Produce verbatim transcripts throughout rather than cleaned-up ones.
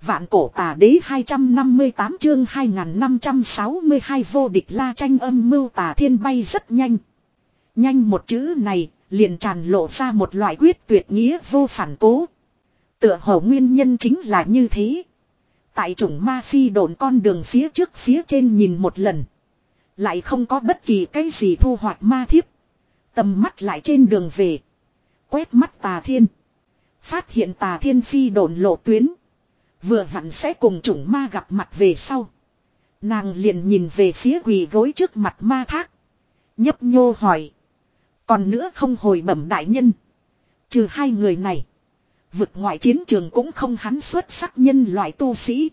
Vạn cổ tà đế hai trăm năm mươi tám chương hai nghìn năm trăm sáu mươi hai vô địch La Tranh âm mưu tà thiên bay rất nhanh. Nhanh một chữ này liền tràn lộ ra một loại quyết tuyệt nghĩa vô phản cố. Tựa hồ nguyên nhân chính là như thế. Tại chủng ma phi độn con đường phía trước phía trên nhìn một lần. Lại không có bất kỳ cái gì thu hoạch ma thiếp. Tầm mắt lại trên đường về. Quét mắt tà thiên. Phát hiện tà thiên phi độn lộ tuyến. Vừa vặn sẽ cùng chủng ma gặp mặt về sau. Nàng liền nhìn về phía quỳ gối trước mặt ma thác. Nhấp nhô hỏi. Còn nữa không hồi bẩm đại nhân. Trừ hai người này. Vực ngoại chiến trường cũng không hắn xuất sắc nhân loại tu sĩ.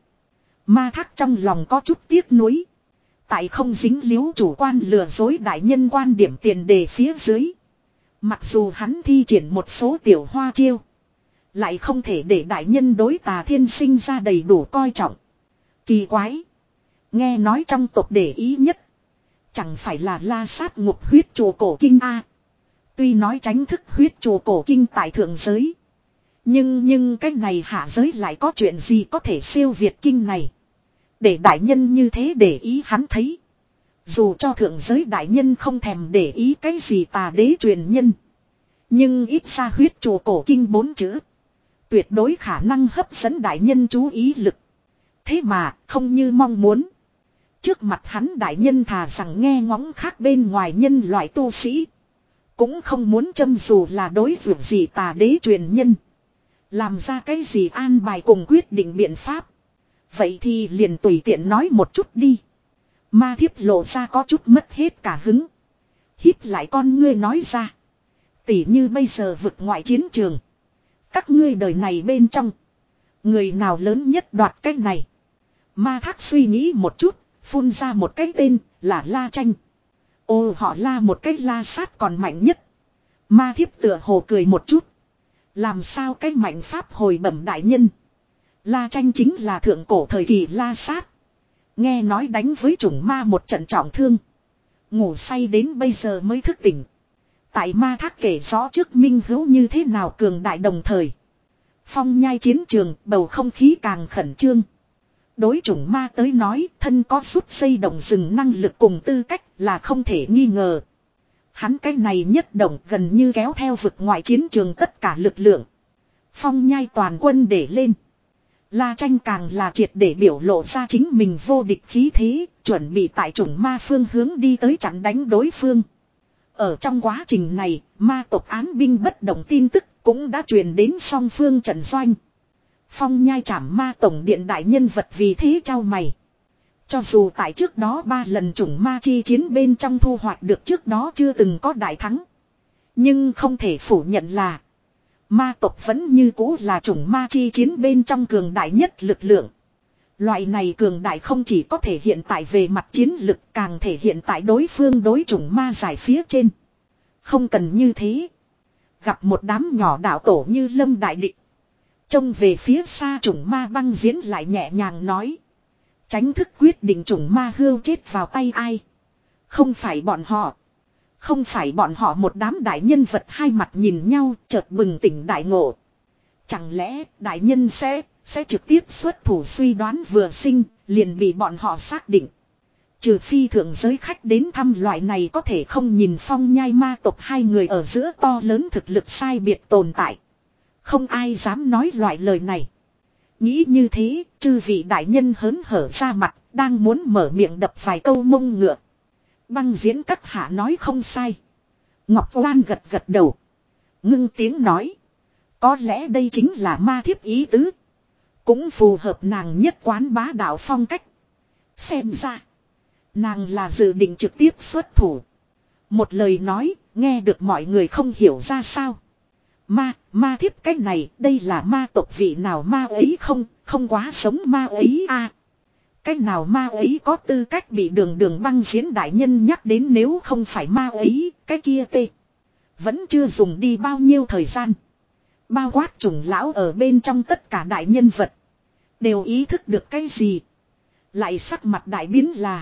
Ma thác trong lòng có chút tiếc nuối. Tại không dính líu chủ quan lừa dối đại nhân quan điểm tiền đề phía dưới. Mặc dù hắn thi triển một số tiểu hoa chiêu. Lại không thể để đại nhân đối tà thiên sinh ra đầy đủ coi trọng. Kỳ quái. Nghe nói trong tộc để ý nhất. Chẳng phải là la sát ngục huyết chùa cổ kinh A. Tuy nói tránh thức huyết chùa cổ kinh tại thượng giới. Nhưng nhưng cái này hạ giới lại có chuyện gì có thể siêu việt kinh này. Để đại nhân như thế để ý hắn thấy. Dù cho thượng giới đại nhân không thèm để ý cái gì tà đế truyền nhân. Nhưng ít ra huyết chùa cổ kinh bốn chữ. Tuyệt đối khả năng hấp dẫn đại nhân chú ý lực. Thế mà không như mong muốn. Trước mặt hắn đại nhân thà rằng nghe ngóng khác bên ngoài nhân loại tu sĩ. Cũng không muốn châm dù là đối vượt gì tà đế truyền nhân. Làm ra cái gì an bài cùng quyết định biện pháp. Vậy thì liền tùy tiện nói một chút đi. Ma thiếp lộ ra có chút mất hết cả hứng. Híp lại con ngươi nói ra. Tỉ như bây giờ vực ngoại chiến trường. Các ngươi đời này bên trong. Người nào lớn nhất đoạt cái này. Ma thác suy nghĩ một chút. Phun ra một cái tên là La Tranh. Ô họ La một cái la sát còn mạnh nhất. Ma thiếp tựa hồ cười một chút. Làm sao cái mạnh pháp hồi bẩm đại nhân. La Tranh chính là thượng cổ thời kỳ la sát. Nghe nói đánh với chủng ma một trận trọng thương. Ngủ say đến bây giờ mới thức tỉnh. Tại ma thác kể rõ trước minh hữu như thế nào cường đại đồng thời. Phong nhai chiến trường bầu không khí càng khẩn trương. Đối chủng ma tới nói thân có rút xây động rừng năng lực cùng tư cách là không thể nghi ngờ. Hắn cái này nhất động gần như kéo theo vực ngoại chiến trường tất cả lực lượng. Phong nhai toàn quân để lên. La Tranh càng là triệt để biểu lộ ra chính mình vô địch khí thế, chuẩn bị tại chủng ma phương hướng đi tới chặn đánh đối phương. Ở trong quá trình này, ma tộc án binh bất động tin tức cũng đã truyền đến song phương trận doanh. Phong nhai trảm ma tổng điện đại nhân vật vì thế trao mày. Cho dù tại trước đó ba lần chủng ma chi chiến bên trong thu hoạch được trước đó chưa từng có đại thắng. Nhưng không thể phủ nhận là ma tộc vẫn như cũ là chủng ma chi chiến bên trong cường đại nhất lực lượng. Loại này cường đại không chỉ có thể hiện tại về mặt chiến lực càng thể hiện tại đối phương đối chủng ma giải phía trên. Không cần như thế. Gặp một đám nhỏ đạo tổ như lâm đại địch. Trông về phía xa chủng ma băng diễn lại nhẹ nhàng nói. Tránh thức quyết định chủng ma hưu chết vào tay ai. Không phải bọn họ. Không phải bọn họ một đám đại nhân vật hai mặt nhìn nhau chợt bừng tỉnh đại ngộ. Chẳng lẽ đại nhân sẽ, sẽ trực tiếp xuất thủ suy đoán vừa sinh, liền bị bọn họ xác định. Trừ phi thượng giới khách đến thăm loại này có thể không nhìn phong nhai ma tộc hai người ở giữa to lớn thực lực sai biệt tồn tại. Không ai dám nói loại lời này. Nghĩ như thế, chư vị đại nhân hớn hở ra mặt, đang muốn mở miệng đập vài câu mông ngựa. Băng diễn các hạ nói không sai. Ngọc Lan gật gật đầu. Ngưng tiếng nói. Có lẽ đây chính là ma thiếp ý tứ. Cũng phù hợp nàng nhất quán bá đạo phong cách. Xem ra. Nàng là dự định trực tiếp xuất thủ. Một lời nói, nghe được mọi người không hiểu ra sao. Ma, ma thiếp cái này, đây là ma tộc vị nào ma ấy không, không quá sống ma ấy a à. Cái nào ma ấy có tư cách bị đường đường băng diễn đại nhân nhắc đến nếu không phải ma ấy, cái kia tê. Vẫn chưa dùng đi bao nhiêu thời gian. Bao quát trùng lão ở bên trong tất cả đại nhân vật. Đều ý thức được cái gì. Lại sắc mặt đại biến là.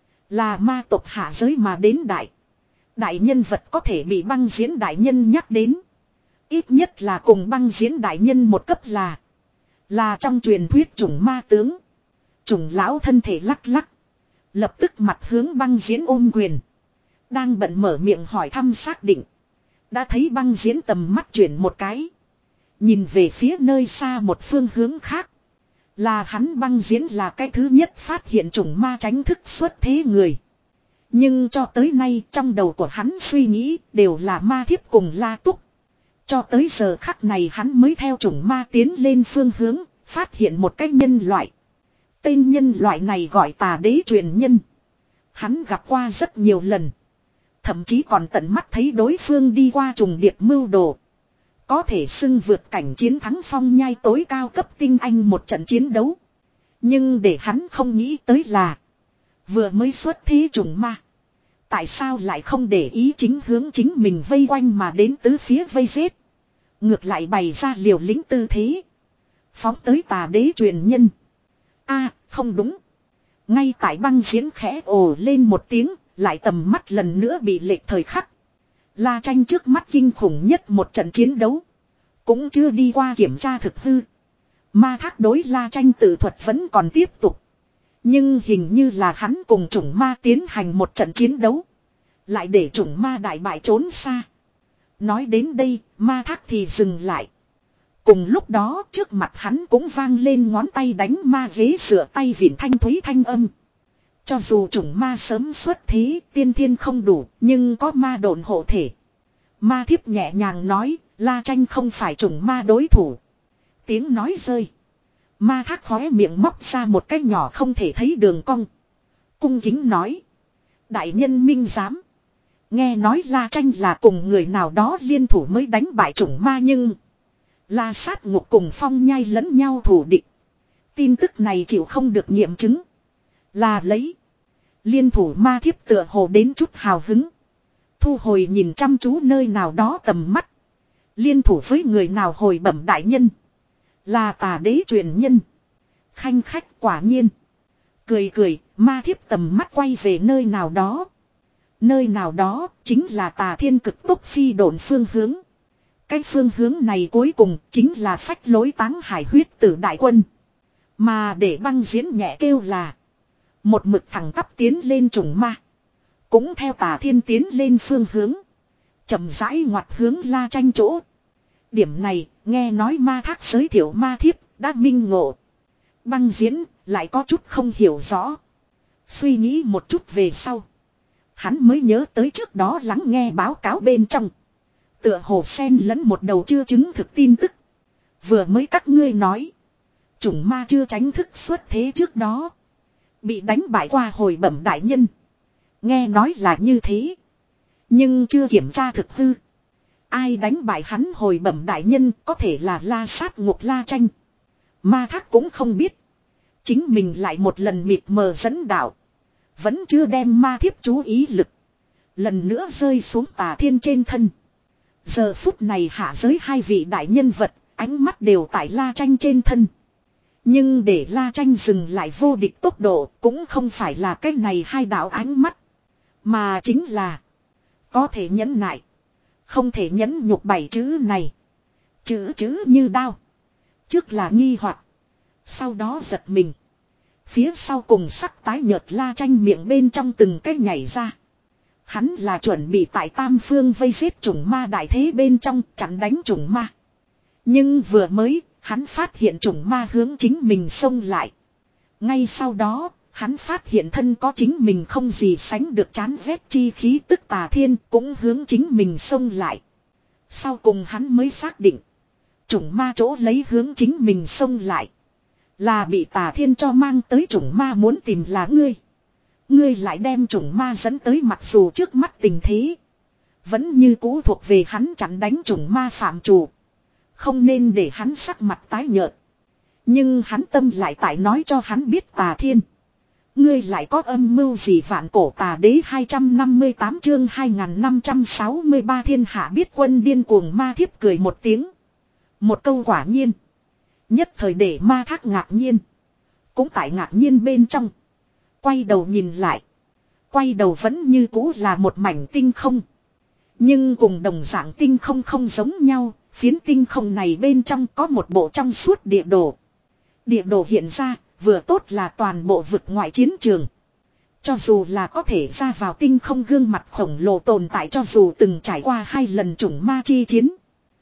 Là ma tộc hạ giới mà đến đại. Đại nhân vật có thể bị băng diễn đại nhân nhắc đến. Ít nhất là cùng băng diễn đại nhân một cấp là. Là trong truyền thuyết chủng ma tướng. Chủng lão thân thể lắc lắc. Lập tức mặt hướng băng diễn ôm quyền. Đang bận mở miệng hỏi thăm xác định. Đã thấy băng diễn tầm mắt chuyển một cái. Nhìn về phía nơi xa một phương hướng khác. Là hắn băng diễn là cái thứ nhất phát hiện chủng ma tránh thức xuất thế người. Nhưng cho tới nay trong đầu của hắn suy nghĩ đều là ma thiếp cùng La Túc. Cho tới giờ khắc này hắn mới theo chủng ma tiến lên phương hướng, phát hiện một cái nhân loại. Tên nhân loại này gọi Tà Đế truyền nhân. Hắn gặp qua rất nhiều lần. Thậm chí còn tận mắt thấy đối phương đi qua trùng điệp mưu đồ. Có thể xưng vượt cảnh chiến thắng phong nhai tối cao cấp tinh anh một trận chiến đấu. Nhưng để hắn không nghĩ tới là vừa mới xuất thế trùng ma. Tại sao lại không để ý chính hướng chính mình vây quanh mà đến tứ phía vây giết. Ngược lại bày ra liều lĩnh tư thế. Phóng tới Tà Đế truyền nhân. A, không đúng. Ngay tại băng diễn khẽ ồ lên một tiếng, lại tầm mắt lần nữa bị lệch thời khắc. La Tranh trước mắt kinh khủng nhất một trận chiến đấu. Cũng chưa đi qua kiểm tra thực hư. Ma Thác đối La Tranh tự thuật vẫn còn tiếp tục. Nhưng hình như là hắn cùng chủng ma tiến hành một trận chiến đấu. Lại để chủng ma đại bại trốn xa. Nói đến đây, Ma Thác thì dừng lại. Cùng lúc đó trước mặt hắn cũng vang lên ngón tay đánh ma ghế sửa tay vịn thanh thúy thanh âm. Cho dù chủng ma sớm xuất thế, tiên thiên không đủ, nhưng có ma độn hộ thể. Ma thiếp nhẹ nhàng nói, La Tranh không phải chủng ma đối thủ. Tiếng nói rơi. Ma Thác khóe miệng móc ra một cái nhỏ không thể thấy đường cong. Cung kính nói. Đại nhân minh giám. Nghe nói La Tranh là cùng người nào đó liên thủ mới đánh bại chủng ma nhưng La Sát Ngục cùng Phong Nhai lẫn nhau thủ địch. Tin tức này chịu không được nghiệm chứng. Là lấy. Liên thủ ma thiếp tựa hồ đến chút hào hứng. Thu hồi nhìn chăm chú nơi nào đó tầm mắt. Liên thủ với người nào hồi bẩm đại nhân. Là Tà Đế truyền nhân. Khanh khách quả nhiên. Cười cười, ma thiếp tầm mắt quay về nơi nào đó. Nơi nào đó chính là Tà Thiên cực tốc phi độn phương hướng. Cái phương hướng này cuối cùng chính là phách lối Táng Hải huyết tử đại quân. Mà để băng diễn nhẹ kêu là một mực thẳng tắp tiến lên trùng ma. Cũng theo Tà Thiên tiến lên phương hướng. Chậm rãi ngoặt hướng La Tranh chỗ. Điểm này nghe nói Ma Thác giới thiệu ma thiếp đã minh ngộ. Băng diễn lại có chút không hiểu rõ. Suy nghĩ một chút về sau. Hắn mới nhớ tới trước đó lắng nghe báo cáo bên trong. Tựa hồ sen lẫn một đầu chưa chứng thực tin tức. Vừa mới các ngươi nói. Chủng ma chưa tránh thức xuất thế trước đó. Bị đánh bại qua hồi bẩm đại nhân. Nghe nói là như thế. Nhưng chưa kiểm tra thực hư. Ai đánh bại hắn hồi bẩm đại nhân có thể là La Sát Ngục La Tranh. Ma Thác cũng không biết. Chính mình lại một lần mịt mờ dẫn đạo. Vẫn chưa đem ma thiếp chú ý lực. Lần nữa rơi xuống Tà Thiên trên thân. Giờ phút này hạ giới hai vị đại nhân vật. Ánh mắt đều tại La Tranh trên thân. Nhưng để La Tranh dừng lại vô địch tốc độ. Cũng không phải là cái này hai đạo ánh mắt. Mà chính là. Có thể nhẫn nại. Không thể nhẫn nhục bảy chữ này. Chữ chữ như đao. Trước là nghi hoặc. Sau đó giật mình. Phía sau cùng sắc tái nhợt La Tranh miệng bên trong từng cái nhảy ra. Hắn là chuẩn bị tại Tam Phương vây giết chủng ma đại thế bên trong chặn đánh chủng ma. Nhưng vừa mới, hắn phát hiện chủng ma hướng chính mình xông lại. Ngay sau đó, hắn phát hiện thân có chính mình không gì sánh được chán ghét chi khí tức Tà Thiên cũng hướng chính mình xông lại. Sau cùng hắn mới xác định. Chủng ma chỗ lấy hướng chính mình xông lại. Là bị Tà Thiên cho mang tới chủng ma muốn tìm là ngươi. Ngươi lại đem chủng ma dẫn tới mặc dù trước mắt tình thế. Vẫn như cũ thuộc về hắn chặn đánh chủng ma phạm chủ. Không nên để hắn sắc mặt tái nhợt. Nhưng hắn tâm lại tại nói cho hắn biết Tà Thiên. Ngươi lại có âm mưu gì vạn cổ Tà Đế hai trăm năm mươi tám chương hai nghìn năm trăm sáu mươi ba thiên hạ biết quân điên cuồng ma thiếp cười một tiếng. Một câu quả nhiên. Nhất thời để Ma Thác ngạc nhiên. Cũng tại ngạc nhiên bên trong. Quay đầu nhìn lại. Quay đầu vẫn như cũ là một mảnh tinh không. Nhưng cùng đồng dạng tinh không không giống nhau. Phiến tinh không này bên trong có một bộ trong suốt địa đồ. Địa đồ hiện ra, vừa tốt là toàn bộ vực ngoại chiến trường. Cho dù là có thể ra vào tinh không gương mặt khổng lồ tồn tại, cho dù từng trải qua hai lần chủng ma chi chiến,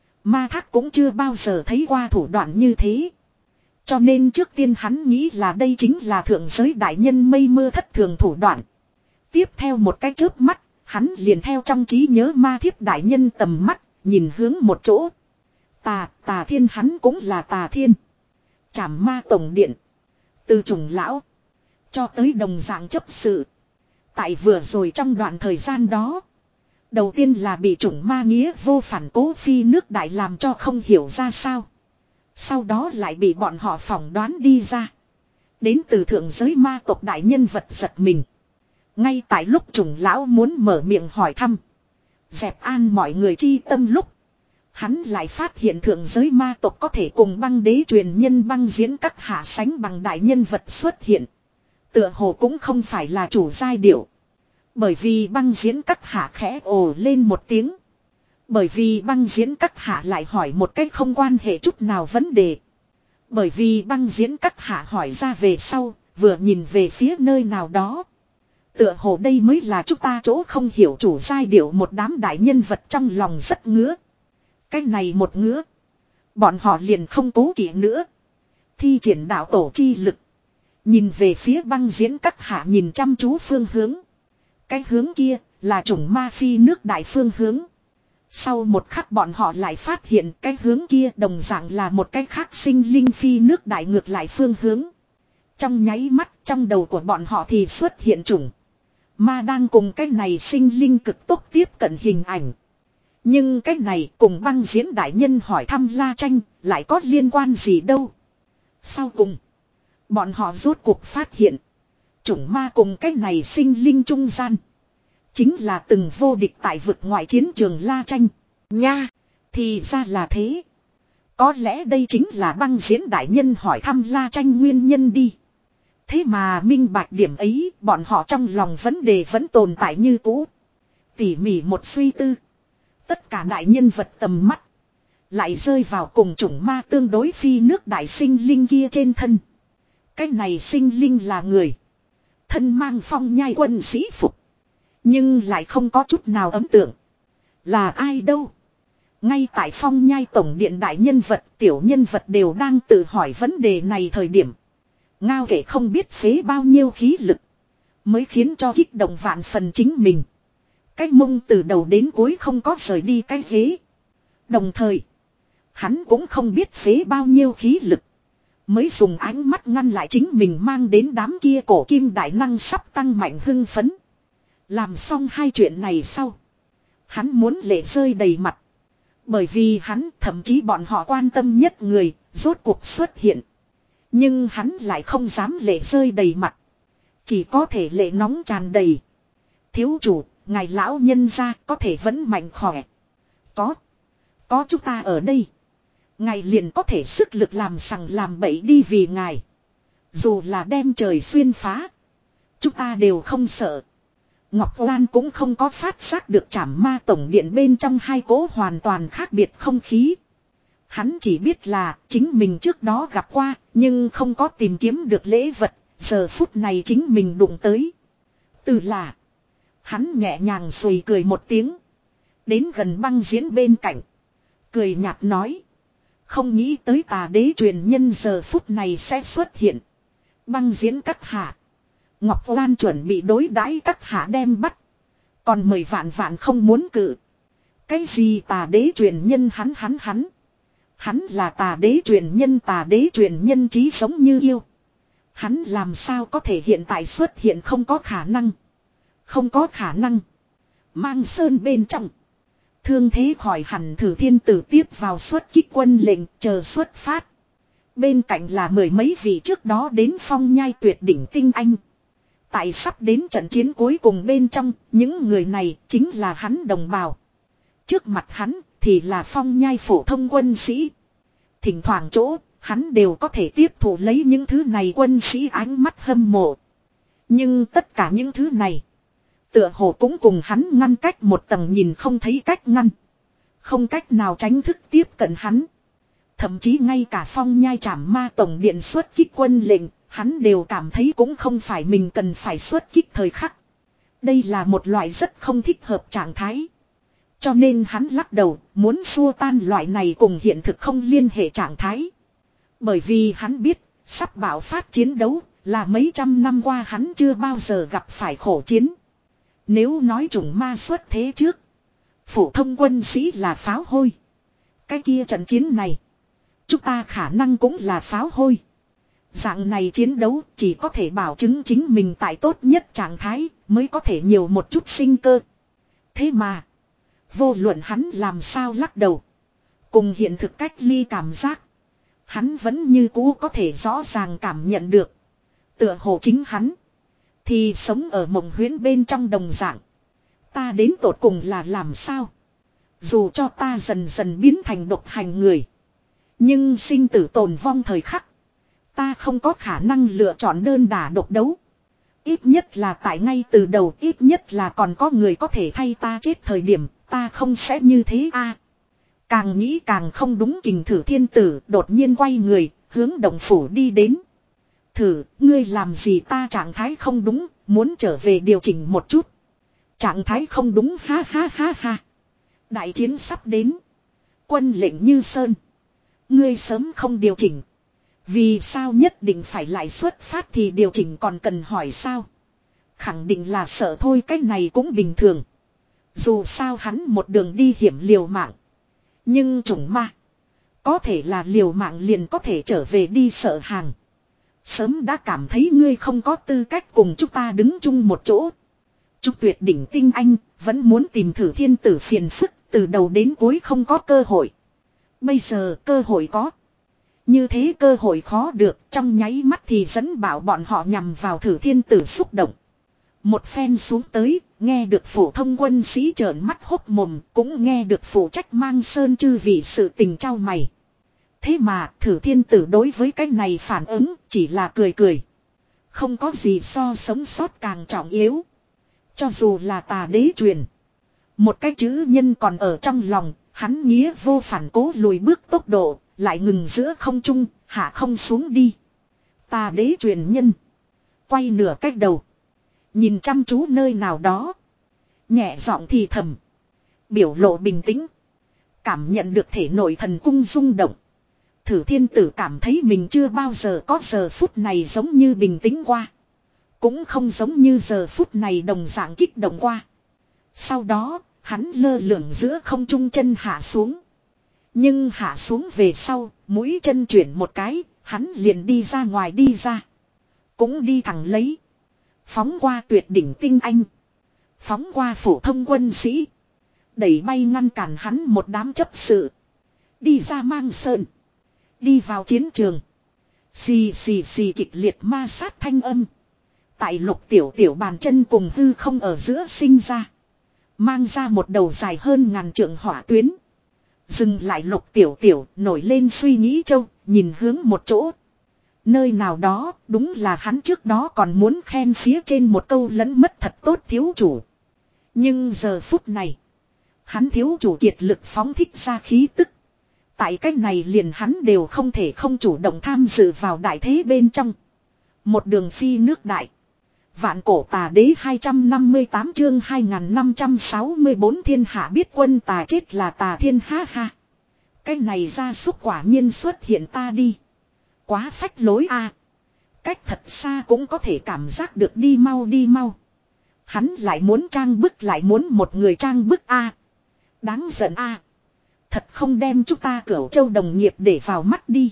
Ma Thác cũng chưa bao giờ thấy qua thủ đoạn như thế. Cho nên trước tiên hắn nghĩ là đây chính là thượng giới đại nhân mây mưa thất thường thủ đoạn. Tiếp theo một cái chớp mắt, hắn liền theo trong trí nhớ Ma Thiếp đại nhân tầm mắt, nhìn hướng một chỗ. Tà, tà thiên, hắn cũng là tà thiên. Trảm ma tổng điện. Từ chủng lão cho tới đồng dạng chấp sự. Tại vừa rồi trong đoạn thời gian đó, đầu tiên là bị chủng ma nghĩa vô phản Cố Phi nước đại làm cho không hiểu ra sao. Sau đó lại bị bọn họ phỏng đoán đi ra. Đến từ thượng giới ma tộc đại nhân vật giật mình. Ngay tại lúc chủng lão muốn mở miệng hỏi thăm, dẹp an mọi người chi tâm lúc, hắn lại phát hiện thượng giới ma tộc có thể cùng băng đế truyền nhân băng diễn các hạ sánh bằng đại nhân vật xuất hiện. Tựa hồ cũng không phải là chủ giai điệu. Bởi vì băng diễn các hạ khẽ ồ lên một tiếng. Bởi vì băng diễn các hạ lại hỏi một cách không quan hệ chút nào vấn đề. Bởi vì băng diễn các hạ hỏi ra về sau, vừa nhìn về phía nơi nào đó. Tựa hồ đây mới là chúng ta chỗ không hiểu chủ giai điệu, một đám đại nhân vật trong lòng rất ngứa. Cái này một ngứa, bọn họ liền không cố kỵ nữa. Thi triển đạo tổ chi lực, nhìn về phía băng diễn các hạ, nhìn chăm chú phương hướng. Cái hướng kia là chủng ma phi nước đại phương hướng. Sau một khắc bọn họ lại phát hiện cái hướng kia đồng dạng là một cái khác sinh linh phi nước đại ngược lại phương hướng. Trong nháy mắt trong đầu của bọn họ thì xuất hiện chủng ma đang cùng cái này sinh linh cực tốc tiếp cận hình ảnh. Nhưng cái này cùng băng diễn đại nhân hỏi thăm La Tranh lại có liên quan gì đâu. Sau cùng, bọn họ rốt cuộc phát hiện, chủng ma cùng cái này sinh linh trung gian chính là từng vô địch tại vực ngoại chiến trường La Tranh. Nha, thì ra là thế. Có lẽ đây chính là băng diễn đại nhân hỏi thăm La Tranh nguyên nhân đi. Thế mà minh bạch điểm ấy, bọn họ trong lòng vấn đề vẫn tồn tại như cũ. Tỉ mỉ một suy tư, tất cả đại nhân vật tầm mắt lại rơi vào cùng chủng ma tương đối phi nước đại sinh linh kia trên thân. Cái này sinh linh là người, thân mang phong nhai quân sĩ phục, nhưng lại không có chút nào ấn tượng. Là ai đâu? Ngay tại phong nhai tổng điện đại nhân vật, tiểu nhân vật đều đang tự hỏi vấn đề này thời điểm, Ngao kể không biết phế bao nhiêu khí lực mới khiến cho kích động vạn phần chính mình. Cái mông từ đầu đến cuối không có rời đi cái ghế. Đồng thời, hắn cũng không biết phế bao nhiêu khí lực mới dùng ánh mắt ngăn lại chính mình mang đến đám kia cổ kim đại năng sắp tăng mạnh hưng phấn. Làm xong hai chuyện này sau, hắn muốn lệ rơi đầy mặt. Bởi vì hắn, thậm chí bọn họ quan tâm nhất người, rốt cuộc xuất hiện. Nhưng hắn lại không dám lệ rơi đầy mặt. Chỉ có thể lệ nóng tràn đầy. Thiếu chủ, ngài lão nhân gia có thể vẫn mạnh khỏe. Có. Có chúng ta ở đây. Ngài liền có thể sức lực làm sằng làm bậy đi vì ngài. Dù là đem trời xuyên phá, chúng ta đều không sợ. Ngọc Lan cũng không có phát giác được Trảm Ma tổng điện bên trong hai cỗ hoàn toàn khác biệt không khí. Hắn chỉ biết là chính mình trước đó gặp qua, nhưng không có tìm kiếm được lễ vật, giờ phút này chính mình đụng tới. Từ là, hắn nhẹ nhàng xùi cười một tiếng, đến gần băng diễn bên cạnh, cười nhạt nói: không nghĩ tới tà đế truyền nhân giờ phút này sẽ xuất hiện. Băng diễn các hạ, Ngọc Lan chuẩn bị đối đãi các hạ đem bắt, còn mời vạn vạn không muốn cự. Cái gì tà đế truyền nhân? Hắn hắn hắn Hắn là tà đế truyền nhân, tà đế truyền nhân trí sống như yêu. Hắn làm sao có thể hiện tại xuất hiện? Không có khả năng. Không có khả năng. Mang sơn bên trong, thương thế khỏi hẳn Thử Thiên Tử tiếp vào xuất kích quân lệnh, chờ xuất phát. Bên cạnh là mười mấy vị trước đó đến phong nhai tuyệt đỉnh tinh anh. Tại sắp đến trận chiến cuối cùng bên trong, những người này chính là hắn đồng bào. Trước mặt hắn thì là phong nhai phổ thông quân sĩ. Thỉnh thoảng chỗ, hắn đều có thể tiếp thụ lấy những thứ này quân sĩ ánh mắt hâm mộ. Nhưng tất cả những thứ này, tựa hồ cũng cùng hắn ngăn cách một tầng nhìn không thấy cách ngăn. Không cách nào tránh thức tiếp cận hắn. Thậm chí ngay cả Phong Nhai Trảm Ma tổng điện xuất kích quân lệnh, hắn đều cảm thấy cũng không phải mình cần phải xuất kích thời khắc. Đây là một loại rất không thích hợp trạng thái. Cho nên hắn lắc đầu, muốn xua tan loại này cùng hiện thực không liên hệ trạng thái. Bởi vì hắn biết, sắp bạo phát chiến đấu, là mấy trăm năm qua hắn chưa bao giờ gặp phải khổ chiến. Nếu nói chủng ma xuất thế trước, phổ thông quân sĩ là pháo hôi. Cái kia trận chiến này, chúng ta khả năng cũng là pháo hôi. Dạng này chiến đấu chỉ có thể bảo chứng chính mình tại tốt nhất trạng thái mới có thể nhiều một chút sinh cơ. Thế mà, vô luận hắn làm sao lắc đầu, cùng hiện thực cách ly cảm giác, hắn vẫn như cũ có thể rõ ràng cảm nhận được. Tựa hồ chính hắn thì sống ở mộng huyễn bên trong đồng dạng. Ta đến tột cùng là làm sao? Dù cho ta dần dần biến thành độc hành người, nhưng sinh tử tồn vong thời khắc, ta không có khả năng lựa chọn đơn đả độc đấu. Ít nhất là tại ngay từ đầu, ít nhất là còn có người có thể thay ta chết thời điểm, ta không sẽ như thế a. Càng nghĩ càng không đúng. Kình Thử Thiên Tử đột nhiên quay người, hướng động phủ đi đến. Thử, ngươi làm gì? Ta trạng thái không đúng, muốn trở về điều chỉnh một chút. Trạng thái không đúng, ha ha ha ha. Đại chiến sắp đến. Quân lệnh như sơn. Ngươi sớm không điều chỉnh. Vì sao nhất định phải lại xuất phát thì điều chỉnh còn cần hỏi sao? Khẳng định là sợ thôi, cái này cũng bình thường. Dù sao hắn một đường đi hiểm liều mạng. Nhưng chủng ma, có thể là liều mạng liền có thể trở về đi sợ hàng. Sớm đã cảm thấy ngươi không có tư cách cùng chúng ta đứng chung một chỗ. Trúc Tuyệt đỉnh tinh anh, vẫn muốn tìm Thử Thiên Tử phiền phức, từ đầu đến cuối không có cơ hội. Bây giờ cơ hội có. Như thế cơ hội khó được, trong nháy mắt thì dẫn bảo bọn họ nhằm vào Thử Thiên Tử xúc động. Một phen xuống tới, nghe được phổ thông quân sĩ trợn mắt hốc mồm, cũng nghe được phụ trách mang sơn chư vị sự tình trao mày. Thế mà Thử Thiên Tử đối với cái này phản ứng chỉ là cười cười. Không có gì so sống sót càng trọng yếu. Cho dù là tà đế truyền, một cái chữ nhân còn ở trong lòng, hắn nghĩa vô phản cố lùi bước tốc độ, lại ngừng giữa không trung, hạ không xuống đi. Tà đế truyền nhân quay nửa cách đầu, nhìn chăm chú nơi nào đó, nhẹ giọng thì thầm, biểu lộ bình tĩnh, cảm nhận được thể nội thần cung rung động. Thử Thiên Tử cảm thấy mình chưa bao giờ có giờ phút này giống như bình tĩnh qua, cũng không giống như giờ phút này đồng dạng kích động qua. Sau đó, hắn lơ lửng giữa không trung, chân hạ xuống. Nhưng hạ xuống về sau, mũi chân chuyển một cái, hắn liền đi ra ngoài đi ra. Cũng đi thẳng lấy. Phóng qua tuyệt đỉnh tinh anh. Phóng qua phổ thông quân sĩ. Đẩy bay ngăn cản hắn một đám chấp sự. Đi ra Mang Sơn. Đi vào chiến trường. Xì xì xì kịch liệt ma sát thanh âm. Tại Lục Tiểu Tiểu bàn chân cùng hư không ở giữa sinh ra. Mang ra một đầu dài hơn ngàn trượng hỏa tuyến. Dừng lại Lục Tiểu Tiểu nổi lên suy nghĩ châu, nhìn hướng một chỗ. Nơi nào đó, đúng là hắn trước đó còn muốn khen phía trên một câu lẫn mất thật tốt thiếu chủ. Nhưng giờ phút này, hắn thiếu chủ kiệt lực phóng thích ra khí tức. Tại cách này liền hắn đều không thể không chủ động tham dự vào đại thế bên trong. Một đường phi nước đại. Vạn cổ tà đế hai trăm năm mươi tám chương hai nghìn năm trăm sáu mươi tư thiên hạ biết quân tà chết là tà thiên, ha ha. Cái này ra súc quả nhiên xuất hiện ta đi. Quá phách lối a. Cách thật xa cũng có thể cảm giác được, đi mau đi mau. Hắn lại muốn trang bức, lại muốn một người trang bức a. Đáng giận a. Thật không đem chúng ta Cửu Châu đồng nghiệp để vào mắt đi.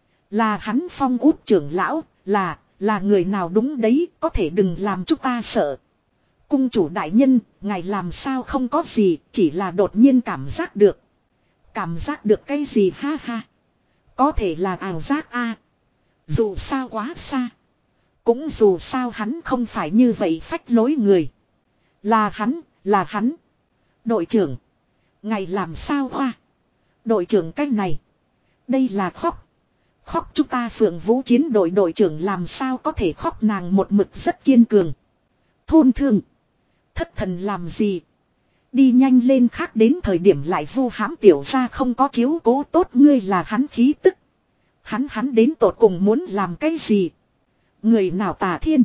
Là hắn Phong Út trưởng lão, là, là người nào đúng đấy, có thể đừng làm chúng ta sợ. Cung chủ đại nhân, ngài làm sao không có gì, chỉ là đột nhiên cảm giác được. Cảm giác được cái gì, ha ha. Có thể là ảo giác a. Dù sao quá xa. Cũng dù sao hắn không phải như vậy phách lối người. Là hắn, là hắn. Đội trưởng. Ngài làm sao hoa. Đội trưởng cách này. Đây là khóc. Khóc chúng ta Phượng Vũ chiến đội đội trưởng làm sao có thể khóc, nàng một mực rất kiên cường. Thôn thương. Thất thần làm gì. Đi nhanh lên khác đến thời điểm lại vu hãm tiểu ra không có chiếu cố tốt ngươi là hắn khí tức. Hắn hắn đến tột cùng muốn làm cái gì? Người nào Tà Thiên?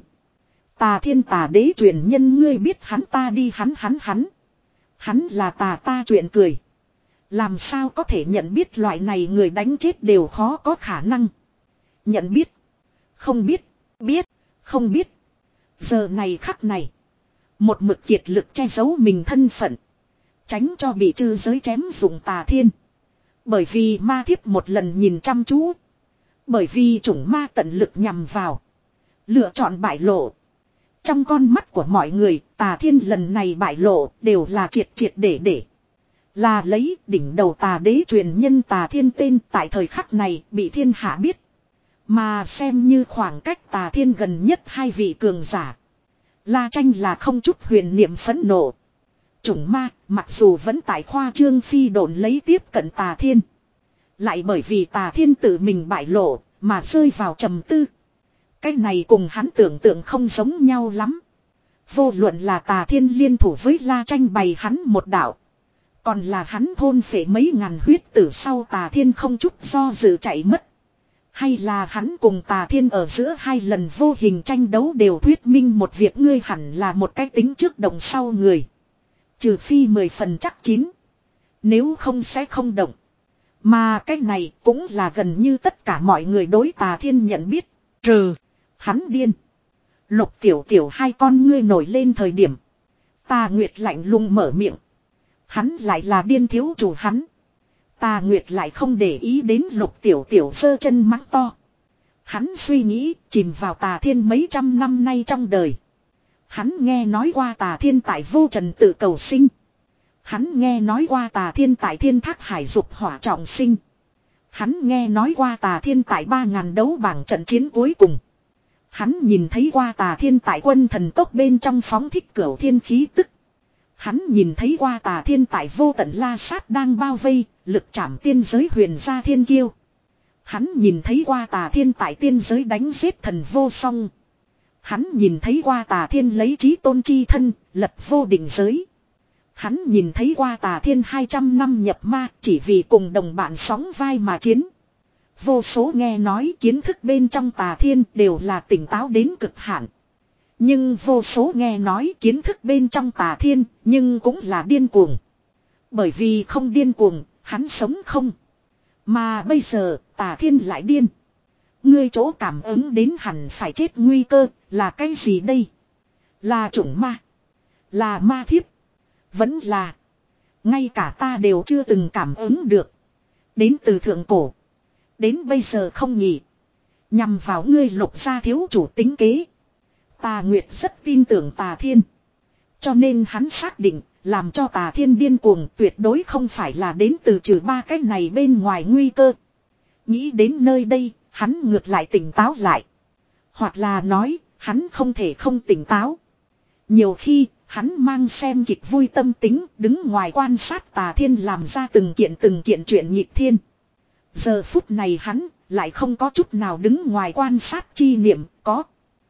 Tà Thiên Tà Đế truyền nhân ngươi biết hắn ta đi hắn hắn hắn. Hắn là tà ta chuyện cười. Làm sao có thể nhận biết loại này người đánh chết đều khó có khả năng. Nhận biết. Không biết. Biết. Không biết. Giờ này khắc này. Một mực kiệt lực che giấu mình thân phận. Tránh cho bị chư giới chém dụng Tà Thiên. Bởi vì ma thiếp một lần nhìn chăm chú. Bởi vì chủng ma tận lực nhằm vào. Lựa chọn bại lộ. Trong con mắt của mọi người, Tà Thiên lần này bại lộ đều là triệt triệt để để. Là lấy đỉnh đầu Tà Đế truyền nhân Tà Thiên tên tại thời khắc này bị thiên hạ biết. Mà xem như khoảng cách Tà Thiên gần nhất hai vị cường giả. La Tranh là không chút huyền niệm phẫn nộ. Chủng ma, mặc dù vẫn tại khoa trương phi độn lấy tiếp cận Tà Thiên. Lại bởi vì Tà Thiên tự mình bại lộ, mà rơi vào trầm tư. Cái này cùng hắn tưởng tượng không giống nhau lắm. Vô luận là Tà Thiên liên thủ với La Tranh bày hắn một đạo. Còn là hắn thôn phệ mấy ngàn huyết tử sau Tà Thiên không chút do dự chạy mất. Hay là hắn cùng Tà Thiên ở giữa hai lần vô hình tranh đấu đều thuyết minh một việc ngươi hẳn là một cái tính trước động sau người. Trừ phi mười phần chắc chín. Nếu không sẽ không động. Mà cái này cũng là gần như tất cả mọi người đối Tà Thiên nhận biết. Trừ. Hắn điên. Lục tiểu tiểu hai con ngươi nổi lên thời điểm. Tà Nguyệt lạnh lùng mở miệng. Hắn lại là điên thiếu chủ hắn. Tà Nguyệt lại không để ý đến lục tiểu tiểu giơ chân mắng to. Hắn suy nghĩ chìm vào Tà Thiên mấy trăm năm nay trong đời. Hắn nghe nói qua Tà Thiên tại vô trần tự cầu sinh. Hắn nghe nói qua Tà Thiên tại thiên thác hải dục hỏa trọng sinh. Hắn nghe nói qua Tà Thiên tại ba ngàn đấu bảng trận chiến cuối cùng. Hắn nhìn thấy qua Tà Thiên tại quân thần tốc bên trong phóng thích cửu thiên khí tức. Hắn nhìn thấy qua Tà Thiên tại vô tận la sát đang bao vây, lực chảm tiên giới huyền gia thiên kiêu. Hắn nhìn thấy qua Tà Thiên tại tiên giới đánh giết thần vô song. Hắn nhìn thấy qua Tà Thiên lấy chí tôn chi thân, lập vô định giới. Hắn nhìn thấy qua Tà Thiên hai trăm năm nhập ma chỉ vì cùng đồng bạn sóng vai mà chiến. Vô số nghe nói kiến thức bên trong Tà Thiên đều là tỉnh táo đến cực hạn. Nhưng vô số nghe nói kiến thức bên trong Tà Thiên nhưng cũng là điên cuồng. Bởi vì không điên cuồng, hắn sống không. Mà bây giờ Tà Thiên lại điên. Ngươi chỗ cảm ứng đến hẳn phải chết nguy cơ là cái gì đây? Là chủng ma? Là ma thiếp? Vẫn là. Ngay cả ta đều chưa từng cảm ứng được. Đến từ thượng cổ. Đến bây giờ không nhỉ. Nhằm vào ngươi lục gia thiếu chủ tính kế. Tà Nguyệt rất tin tưởng Tà Thiên. Cho nên hắn xác định. Làm cho Tà Thiên điên cuồng tuyệt đối không phải là đến từ trừ ba cái này bên ngoài nguy cơ. Nghĩ đến nơi đây. Hắn ngược lại tỉnh táo lại. Hoặc là nói. Hắn không thể không tỉnh táo. Nhiều khi. Hắn mang xem kịch vui tâm tính. Đứng ngoài quan sát Tà Thiên làm ra từng kiện từng kiện chuyện nghịch thiên. Giờ phút này hắn lại không có chút nào đứng ngoài quan sát chi niệm có.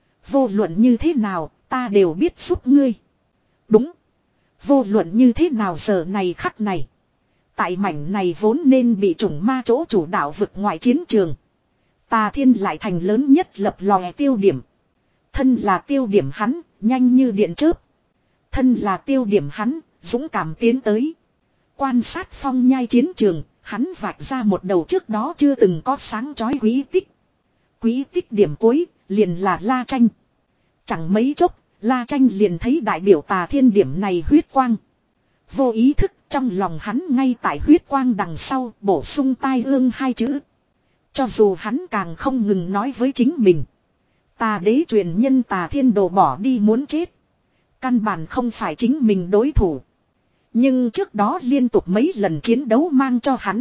Vô luận như thế nào ta đều biết giúp ngươi. Đúng. Vô luận như thế nào giờ này khắc này. Tại mảnh này vốn nên bị chủng ma chỗ chủ đạo vực ngoài chiến trường. Tà Thiên lại thành lớn nhất lập lòe tiêu điểm. Thân là tiêu điểm hắn, nhanh như điện chớp. Thân là tiêu điểm hắn, dũng cảm tiến tới. Quan sát phong nhai chiến trường. Hắn vạch ra một đầu trước đó chưa từng có sáng chói quý tích. Quý tích điểm cuối, liền là La Tranh. Chẳng mấy chốc, La Tranh liền thấy đại biểu Tà Thiên điểm này huyết quang. Vô ý thức trong lòng hắn ngay tại huyết quang đằng sau bổ sung tai ương hai chữ. Cho dù hắn càng không ngừng nói với chính mình. Tà Đế truyền nhân Tà Thiên đồ bỏ đi muốn chết. Căn bản không phải chính mình đối thủ. Nhưng trước đó liên tục mấy lần chiến đấu mang cho hắn.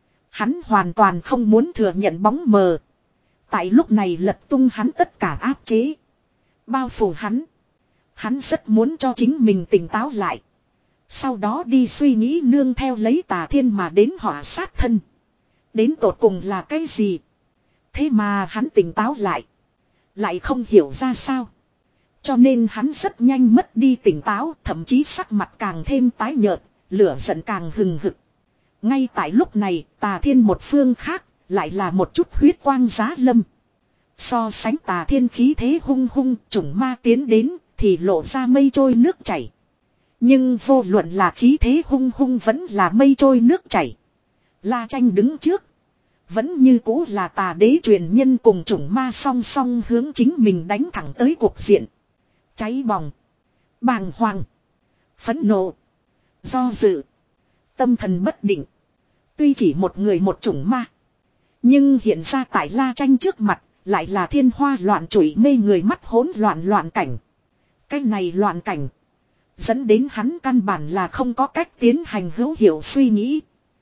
Hắn hoàn toàn không muốn thừa nhận bóng mờ. Tại lúc này lật tung hắn tất cả áp chế. Bao phủ hắn. Hắn rất muốn cho chính mình tỉnh táo lại. Sau đó đi suy nghĩ nương theo lấy Tà Thiên mà đến họa sát thân. Đến tột cùng là cái gì? Thế mà hắn tỉnh táo lại. Lại không hiểu ra sao. Cho nên hắn rất nhanh mất đi tỉnh táo, thậm chí sắc mặt càng thêm tái nhợt, lửa giận càng hừng hực. Ngay tại lúc này, Tà Thiên một phương khác, lại là một chút huyết quang giá lâm. So sánh Tà Thiên khí thế hung hung, chủng ma tiến đến, thì lộ ra mây trôi nước chảy. Nhưng vô luận là khí thế hung hung vẫn là mây trôi nước chảy. La Tranh đứng trước. Vẫn như cũ là Tà Đế truyền nhân cùng chủng ma song song hướng chính mình đánh thẳng tới cuộc diện. Cháy bỏng. Bàng hoàng. Phẫn nộ. Do dự. Tâm thần bất định. Tuy chỉ một người một chủng ma. Nhưng hiện ra tại La Tranh trước mặt. Lại là thiên hoa loạn trụy mê người mắt hỗn loạn loạn cảnh. Cái này loạn cảnh. Dẫn đến hắn căn bản là không có cách tiến hành hữu hiệu suy nghĩ.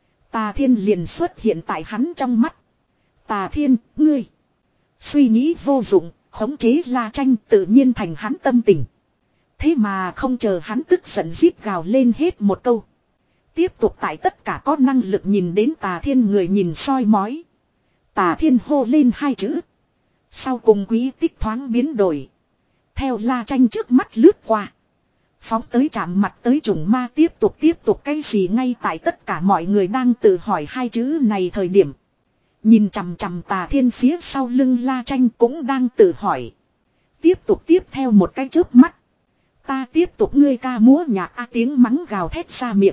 Tà Thiên liền xuất hiện tại hắn trong mắt. Tà Thiên, ngươi. Suy nghĩ vô dụng, khống chế La Tranh tự nhiên thành hắn tâm tình. Thế mà không chờ hắn tức giận rít gào lên hết một câu. Tiếp tục tại tất cả có năng lực nhìn đến Tà Thiên người nhìn soi mói. Tà Thiên hô lên hai chữ. Sau cùng quý tích thoáng biến đổi. Theo La Tranh trước mắt lướt qua. Phóng tới chạm mặt tới chủng ma tiếp tục tiếp tục cái gì ngay tại tất cả mọi người đang tự hỏi hai chữ này thời điểm. Nhìn chằm chằm Tà Thiên phía sau lưng La Tranh cũng đang tự hỏi. Tiếp tục tiếp theo một cái chớp mắt. Ta tiếp tục ngươi ca múa nhạc a tiếng mắng gào thét ra miệng.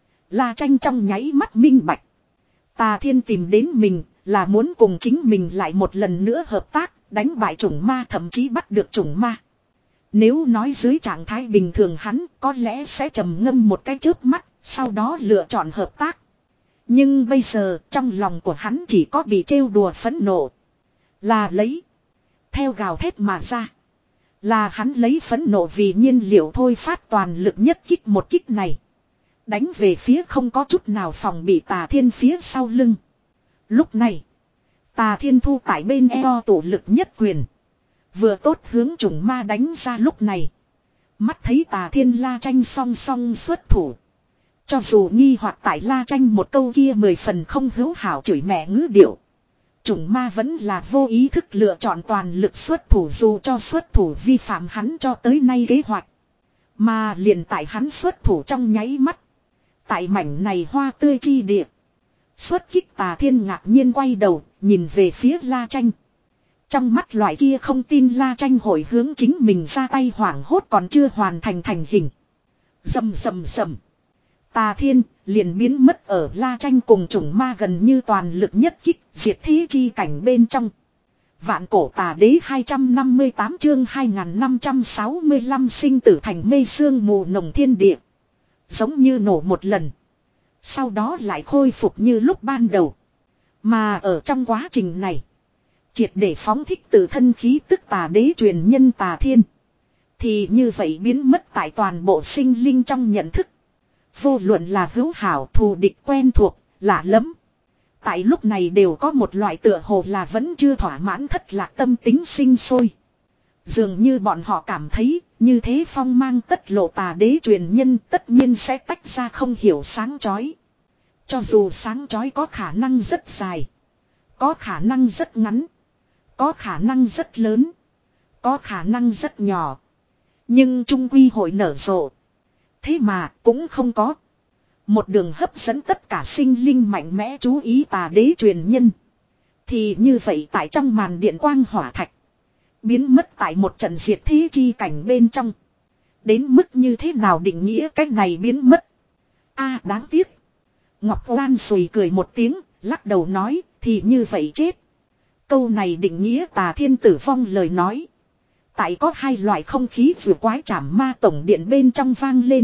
La Tranh trong nháy mắt minh bạch. Tà Thiên tìm đến mình là muốn cùng chính mình lại một lần nữa hợp tác, đánh bại chủng ma thậm chí bắt được chủng ma. Nếu nói dưới trạng thái bình thường hắn có lẽ sẽ trầm ngâm một cái chớp mắt, sau đó lựa chọn hợp tác. Nhưng bây giờ trong lòng của hắn chỉ có bị trêu đùa phẫn nộ. Là lấy. Theo gào thét mà ra. Là hắn lấy phẫn nộ vì nhiên liệu thôi phát toàn lực nhất kích một kích này. Đánh về phía không có chút nào phòng bị Tà Thiên phía sau lưng. Lúc này. Tà Thiên thu tại bên eo tổ lực nhất quyền. Vừa tốt hướng chủng ma đánh ra lúc này. Mắt thấy Tà Thiên La Tranh song song xuất thủ. Cho dù nghi hoặc tại La Tranh một câu kia mười phần không hữu hảo chửi mẹ ngữ điệu. Chủng ma vẫn là vô ý thức lựa chọn toàn lực xuất thủ dù cho xuất thủ vi phạm hắn cho tới nay kế hoạch. Mà liền tại hắn xuất thủ trong nháy mắt. Tại mảnh này hoa tươi chi địa. Xuất kích Tà Thiên ngạc nhiên quay đầu nhìn về phía La Tranh. Trong mắt loại kia không tin La Tranh hồi hướng chính mình ra tay hoảng hốt còn chưa hoàn thành thành hình. Rầm rầm rầm. Tà Thiên liền biến mất ở La Tranh cùng chủng ma gần như toàn lực nhất kích diệt thế chi cảnh bên trong. Vạn cổ Tà Đế hai trăm năm mươi tám chương hai nghìn năm trăm sáu mươi lăm sinh tử thành mây sương mù nồng thiên địa. Giống như nổ một lần. Sau đó lại khôi phục như lúc ban đầu. Mà ở trong quá trình này. Triệt để phóng thích từ thân khí tức Tà Đế truyền nhân Tà Thiên. Thì như vậy biến mất tại toàn bộ sinh linh trong nhận thức. Vô luận là hữu hảo thù địch quen thuộc, lạ lẫm. Tại lúc này đều có một loại tựa hồ là vẫn chưa thỏa mãn thất lạc tâm tính sinh sôi. Dường như bọn họ cảm thấy, như thế phong mang tất lộ Tà Đế truyền nhân tất nhiên sẽ tách ra không hiểu sáng chói. Cho dù sáng chói có khả năng rất dài, có khả năng rất ngắn, có khả năng rất lớn, có khả năng rất nhỏ. Nhưng trung quy hội nở rộ. Thế mà cũng không có. Một đường hấp dẫn tất cả sinh linh mạnh mẽ chú ý Tà Đế truyền nhân. Thì như vậy tại trong màn điện quang hỏa thạch. Biến mất tại một trận diệt thế chi cảnh bên trong. Đến mức như thế nào định nghĩa cách này biến mất. A à, đáng tiếc. Ngọc Lan sùi cười một tiếng, lắc đầu nói, thì như vậy chết. Câu này định nghĩa Tà Thiên tử vong lời nói. Tại có hai loại không khí vừa quái trảm ma tổng điện bên trong vang lên.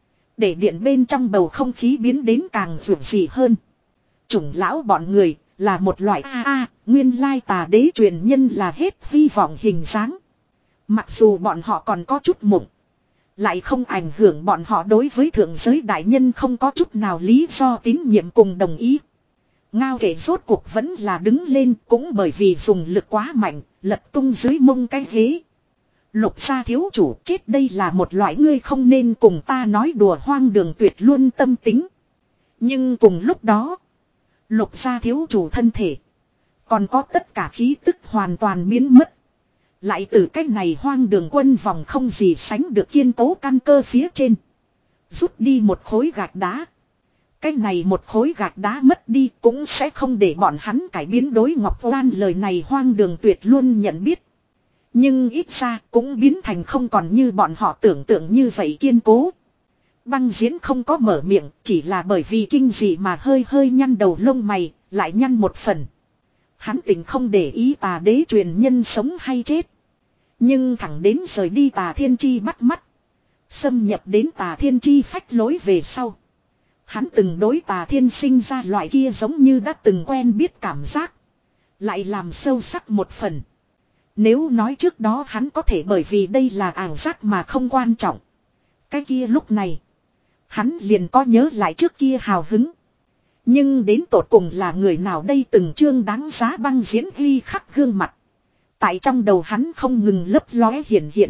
Để điện bên trong bầu không khí biến đến càng vượt dị hơn. Chủng lão bọn người là một loại a a, nguyên lai Tà Đế truyền nhân là hết hy vọng hình dáng. Mặc dù bọn họ còn có chút mộng. Lại không ảnh hưởng bọn họ đối với thượng giới đại nhân không có chút nào lý do tín nhiệm cùng đồng ý. Ngao kể rốt cuộc vẫn là đứng lên cũng bởi vì dùng lực quá mạnh, lật tung dưới mông cái ghế. Lục gia thiếu chủ chết đây là một loại ngươi không nên cùng ta nói đùa hoang đường tuyệt luôn tâm tính. Nhưng cùng lúc đó, lục gia thiếu chủ thân thể, còn có tất cả khí tức hoàn toàn biến mất. Lại từ cái này hoang đường quân vòng không gì sánh được kiên cố căn cơ phía trên. Rút đi một khối gạch đá. Cái này một khối gạch đá mất đi cũng sẽ không để bọn hắn cải biến đối Ngọc Lan lời này hoang đường tuyệt luôn nhận biết. Nhưng ít ra cũng biến thành không còn như bọn họ tưởng tượng như vậy kiên cố. Băng Diễn không có mở miệng, chỉ là bởi vì kinh dị mà hơi hơi nhăn đầu lông mày, lại nhăn một phần. Hắn tỉnh không để ý Tà Đế truyền nhân sống hay chết. Nhưng thẳng đến rời đi Tà Thiên Chi bắt mắt. Xâm nhập đến Tà Thiên Chi phách lối về sau. Hắn từng đối Tà Thiên sinh ra loại kia giống như đã từng quen biết cảm giác. Lại làm sâu sắc một phần. Nếu nói trước đó hắn có thể bởi vì đây là ảo giác mà không quan trọng. Cái kia lúc này. Hắn liền có nhớ lại trước kia hào hứng. Nhưng đến tột cùng là người nào đây từng chương đáng giá Băng Diễn ghi khắc gương mặt. Tại trong đầu hắn không ngừng lấp lóe hiện hiện.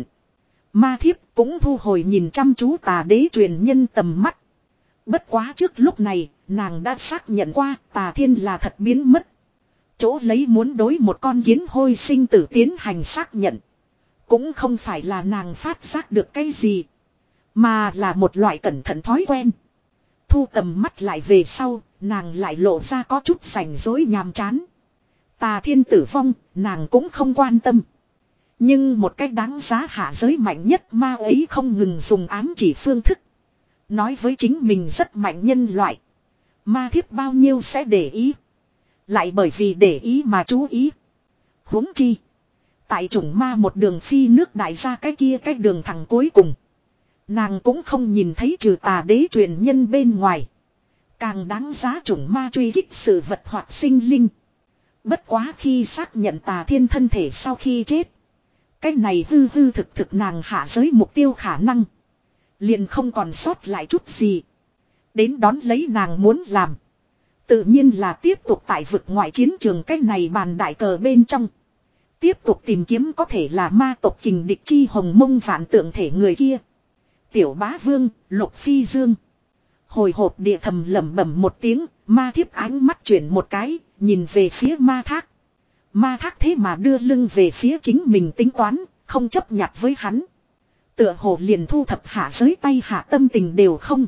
Ma Thiếp cũng thu hồi nhìn chăm chú Tà Đế truyền nhân tầm mắt. Bất quá trước lúc này, nàng đã xác nhận qua Tà Thiên là thật biến mất. Chỗ lấy muốn đối một con kiến hôi sinh tử tiến hành xác nhận. Cũng không phải là nàng phát giác được cái gì. Mà là một loại cẩn thận thói quen. Thu tầm mắt lại về sau, nàng lại lộ ra có chút rảnh rối nhàm chán. Tà Thiên tử vong, nàng cũng không quan tâm. Nhưng một cách đáng giá hạ giới mạnh nhất ma ấy không ngừng dùng ám chỉ phương thức. Nói với chính mình rất mạnh nhân loại. Ma Thiếp bao nhiêu sẽ để ý. Lại bởi vì để ý mà chú ý. Huống chi. Tại chủng ma một đường phi nước đại gia cái kia cái đường thẳng cuối cùng. Nàng cũng không nhìn thấy trừ Tà Đế truyền nhân bên ngoài. Càng đáng giá chủng ma truy kích sự vật hoặc sinh linh. Bất quá khi xác nhận Tà Thiên thân thể sau khi chết. Cái này hư hư thực thực nàng hạ giới mục tiêu khả năng. Liền không còn sót lại chút gì. Đến đón lấy nàng muốn làm. Tự nhiên là tiếp tục tại vực ngoại chiến trường cái này bàn đại cờ bên trong. Tiếp tục tìm kiếm có thể là ma tộc kình địch chi hồng mông vạn tượng thể người kia. Tiểu Bá Vương, Lục Phi Dương. Hồi hộp địa thầm lẩm bẩm một tiếng, Ma Thiếp ánh mắt chuyển một cái, nhìn về phía Ma Thác. Ma Thác thế mà đưa lưng về phía chính mình tính toán, không chấp nhặt với hắn. Tựa hồ liền thu thập hạ giới tay hạ tâm tình đều không.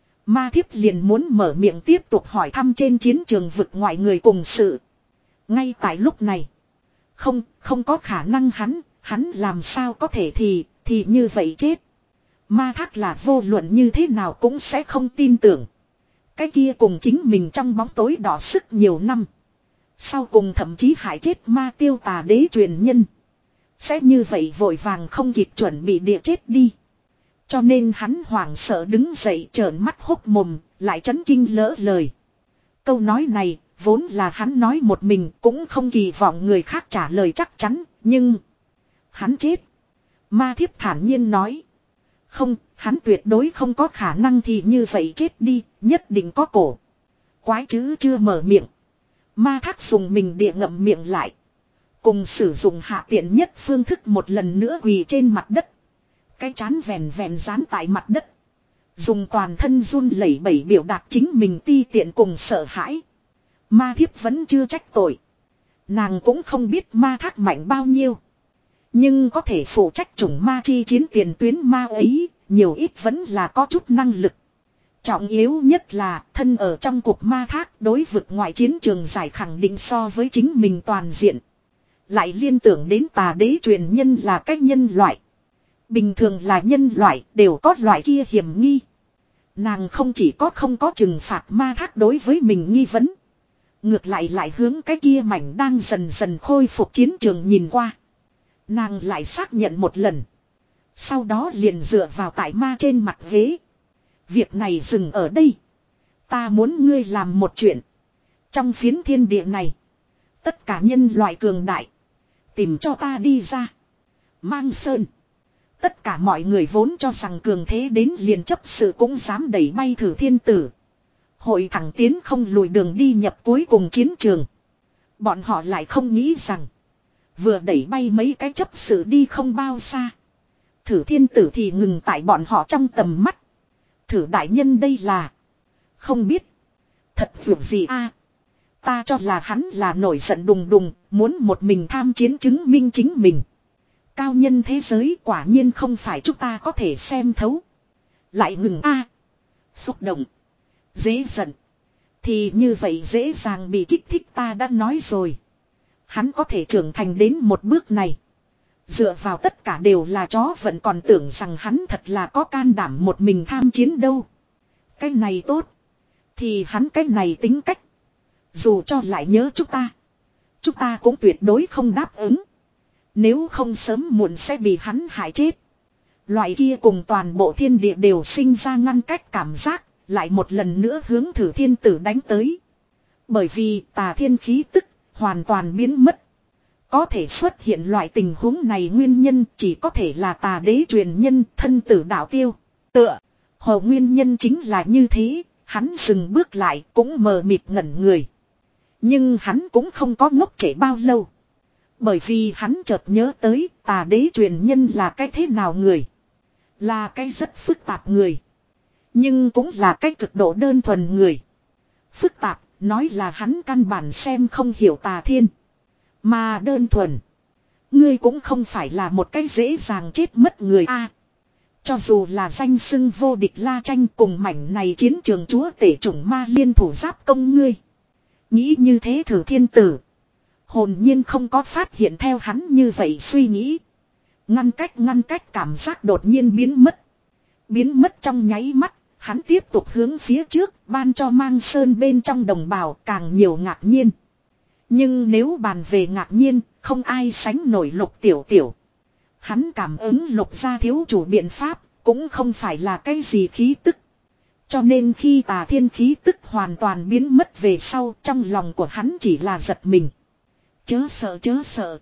Ma Thiếp liền muốn mở miệng tiếp tục hỏi thăm trên chiến trường vực ngoại người cùng sự. Ngay tại lúc này. Không, không có khả năng hắn, hắn làm sao có thể thì, thì như vậy chết. Ma Thác là vô luận như thế nào cũng sẽ không tin tưởng. Cái kia cùng chính mình trong bóng tối đỏ sức nhiều năm. Sau cùng thậm chí hại chết ma tiêu Tà Đế truyền nhân. Sẽ như vậy vội vàng không kịp chuẩn bị địa chết đi. Cho nên hắn hoảng sợ đứng dậy trợn mắt hốc mồm, lại chấn kinh lỡ lời. Câu nói này, vốn là hắn nói một mình cũng không kỳ vọng người khác trả lời chắc chắn, nhưng... Hắn chết. Ma Thiếp thản nhiên nói. Không, hắn tuyệt đối không có khả năng thì như vậy chết đi, nhất định có cổ. Quái chứ chưa mở miệng. Ma Thác dùng mình địa ngậm miệng lại. Cùng sử dụng hạ tiện nhất phương thức một lần nữa quỳ trên mặt đất. Cái chán vèn vèn dán tại mặt đất. Dùng toàn thân run lẩy bẩy biểu đạt chính mình ti tiện cùng sợ hãi. Ma Thiếp vẫn chưa trách tội. Nàng cũng không biết Ma Thác mạnh bao nhiêu. Nhưng có thể phụ trách chủng ma chi chiến tiền tuyến ma ấy, nhiều ít vẫn là có chút năng lực. Trọng yếu nhất là thân ở trong cuộc Ma Thác đối vực ngoại chiến trường giải khẳng định so với chính mình toàn diện. Lại liên tưởng đến Tà Đế truyền nhân là cách nhân loại. Bình thường là nhân loại đều có loại kia hiểm nghi. Nàng không chỉ có không có trừng phạt Ma Thác đối với mình nghi vấn. Ngược lại lại hướng cái kia mảnh đang dần dần khôi phục chiến trường nhìn qua. Nàng lại xác nhận một lần. Sau đó liền dựa vào tại ma trên mặt ghế. Việc này dừng ở đây. Ta muốn ngươi làm một chuyện. Trong phiến thiên địa này. Tất cả nhân loại cường đại. Tìm cho ta đi ra. Mang sơn. Tất cả mọi người vốn cho rằng cường thế đến liền chấp sự cũng dám đẩy bay thử thiên tử. Hội thẳng tiến không lùi đường đi nhập cuối cùng chiến trường. Bọn họ lại không nghĩ rằng. Vừa đẩy bay mấy cái chấp sự đi không bao xa. Thử thiên tử thì ngừng tại bọn họ trong tầm mắt. Thử đại nhân đây là. Không biết. Thật việc gì a? Ta cho là hắn là nổi giận đùng đùng. Muốn một mình tham chiến chứng minh chính mình. cao nhân thế giới quả nhiên không phải chúng ta có thể xem thấu. Lại ngừng a xúc động. Dễ giận. Thì như vậy dễ dàng bị kích thích ta đã nói rồi. Hắn có thể trưởng thành đến một bước này. Dựa vào tất cả đều là chó vẫn còn tưởng rằng hắn thật là có can đảm một mình tham chiến đâu. Cái này tốt. Thì hắn cái này tính cách. Dù cho lại nhớ chúng ta. Chúng ta cũng tuyệt đối không đáp ứng. Nếu không sớm muộn sẽ bị hắn hại chết. Loại kia cùng toàn bộ thiên địa đều sinh ra ngăn cách cảm giác. Lại một lần nữa hướng thử thiên tử đánh tới. Bởi vì tà thiên khí tức hoàn toàn biến mất. Có thể xuất hiện loại tình huống này nguyên nhân chỉ có thể là tà đế truyền nhân thân tử đạo tiêu. Tựa, hồ nguyên nhân chính là như thế, hắn dừng bước lại cũng mờ mịt ngẩn người. Nhưng hắn cũng không có ngốc trễ bao lâu. Bởi vì hắn chợt nhớ tới tà đế truyền nhân là cái thế nào người. Là cái rất phức tạp người. Nhưng cũng là cái cực độ đơn thuần người. Phức tạp, nói là hắn căn bản xem không hiểu tà thiên. Mà đơn thuần. Ngươi cũng không phải là một cái dễ dàng chết mất người a. Cho dù là danh xưng vô địch la tranh cùng mảnh này chiến trường chúa tể chủng ma liên thủ giáp công ngươi. Nghĩ như thế thử thiên tử. Hồn nhiên không có phát hiện theo hắn như vậy suy nghĩ. Ngăn cách ngăn cách cảm giác đột nhiên biến mất. Biến mất trong nháy mắt. Hắn tiếp tục hướng phía trước, ban cho mang sơn bên trong đồng bào càng nhiều ngạc nhiên. Nhưng nếu bàn về ngạc nhiên, không ai sánh nổi Lục Tiểu Tiểu. Hắn cảm ứng Lục gia thiếu chủ biện pháp, cũng không phải là cái gì khí tức. Cho nên khi tà thiên khí tức hoàn toàn biến mất về sau, trong lòng của hắn chỉ là giật mình. Chớ sợ chớ sợ.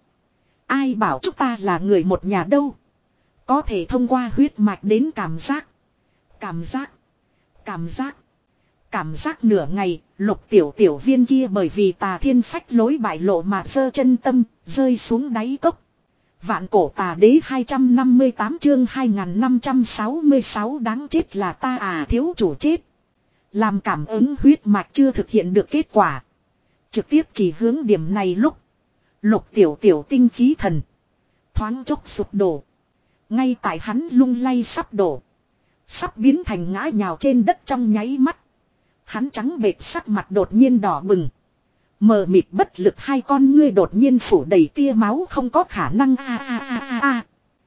Ai bảo chúng ta là người một nhà đâu. Có thể thông qua huyết mạch đến cảm giác. Cảm giác. Cảm giác. Cảm giác nửa ngày, Lục tiểu tiểu viên kia bởi vì tà thiên phách lối bại lộ mà giơ chân tâm, rơi xuống đáy cốc. Vạn cổ tà đế hai trăm năm mươi tám chương hai nghìn năm trăm sáu mươi sáu đáng chết là ta à thiếu chủ chết. Làm cảm ứng huyết mạch chưa thực hiện được kết quả. Trực tiếp chỉ hướng điểm này lúc. Lục tiểu tiểu tinh khí thần. Thoáng chốc sụp đổ. Ngay tại hắn lung lay sắp đổ. Sắp biến thành ngã nhào trên đất trong nháy mắt. Hắn trắng bệch sắc mặt đột nhiên đỏ bừng. Mờ mịt bất lực hai con ngươi đột nhiên phủ đầy tia máu không có khả năng a a a a a.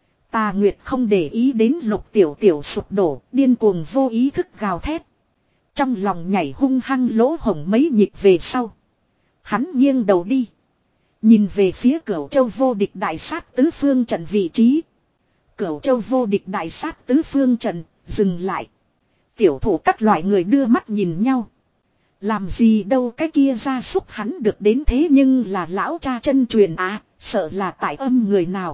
Tà Nguyệt không để ý đến Lục tiểu tiểu sụp đổ, điên cuồng vô ý thức gào thét. Trong lòng nhảy hung hăng lỗ hổng mấy nhịp về sau. Hắn nghiêng đầu đi. Nhìn về phía Cửu Châu vô địch đại sát tứ phương trận vị trí. Cửu Châu vô địch đại sát tứ phương trận, dừng lại. Tiểu thủ các loại người đưa mắt nhìn nhau. Làm gì đâu cái kia ra xúc hắn được đến thế nhưng là lão cha chân truyền à, sợ là tại âm người nào.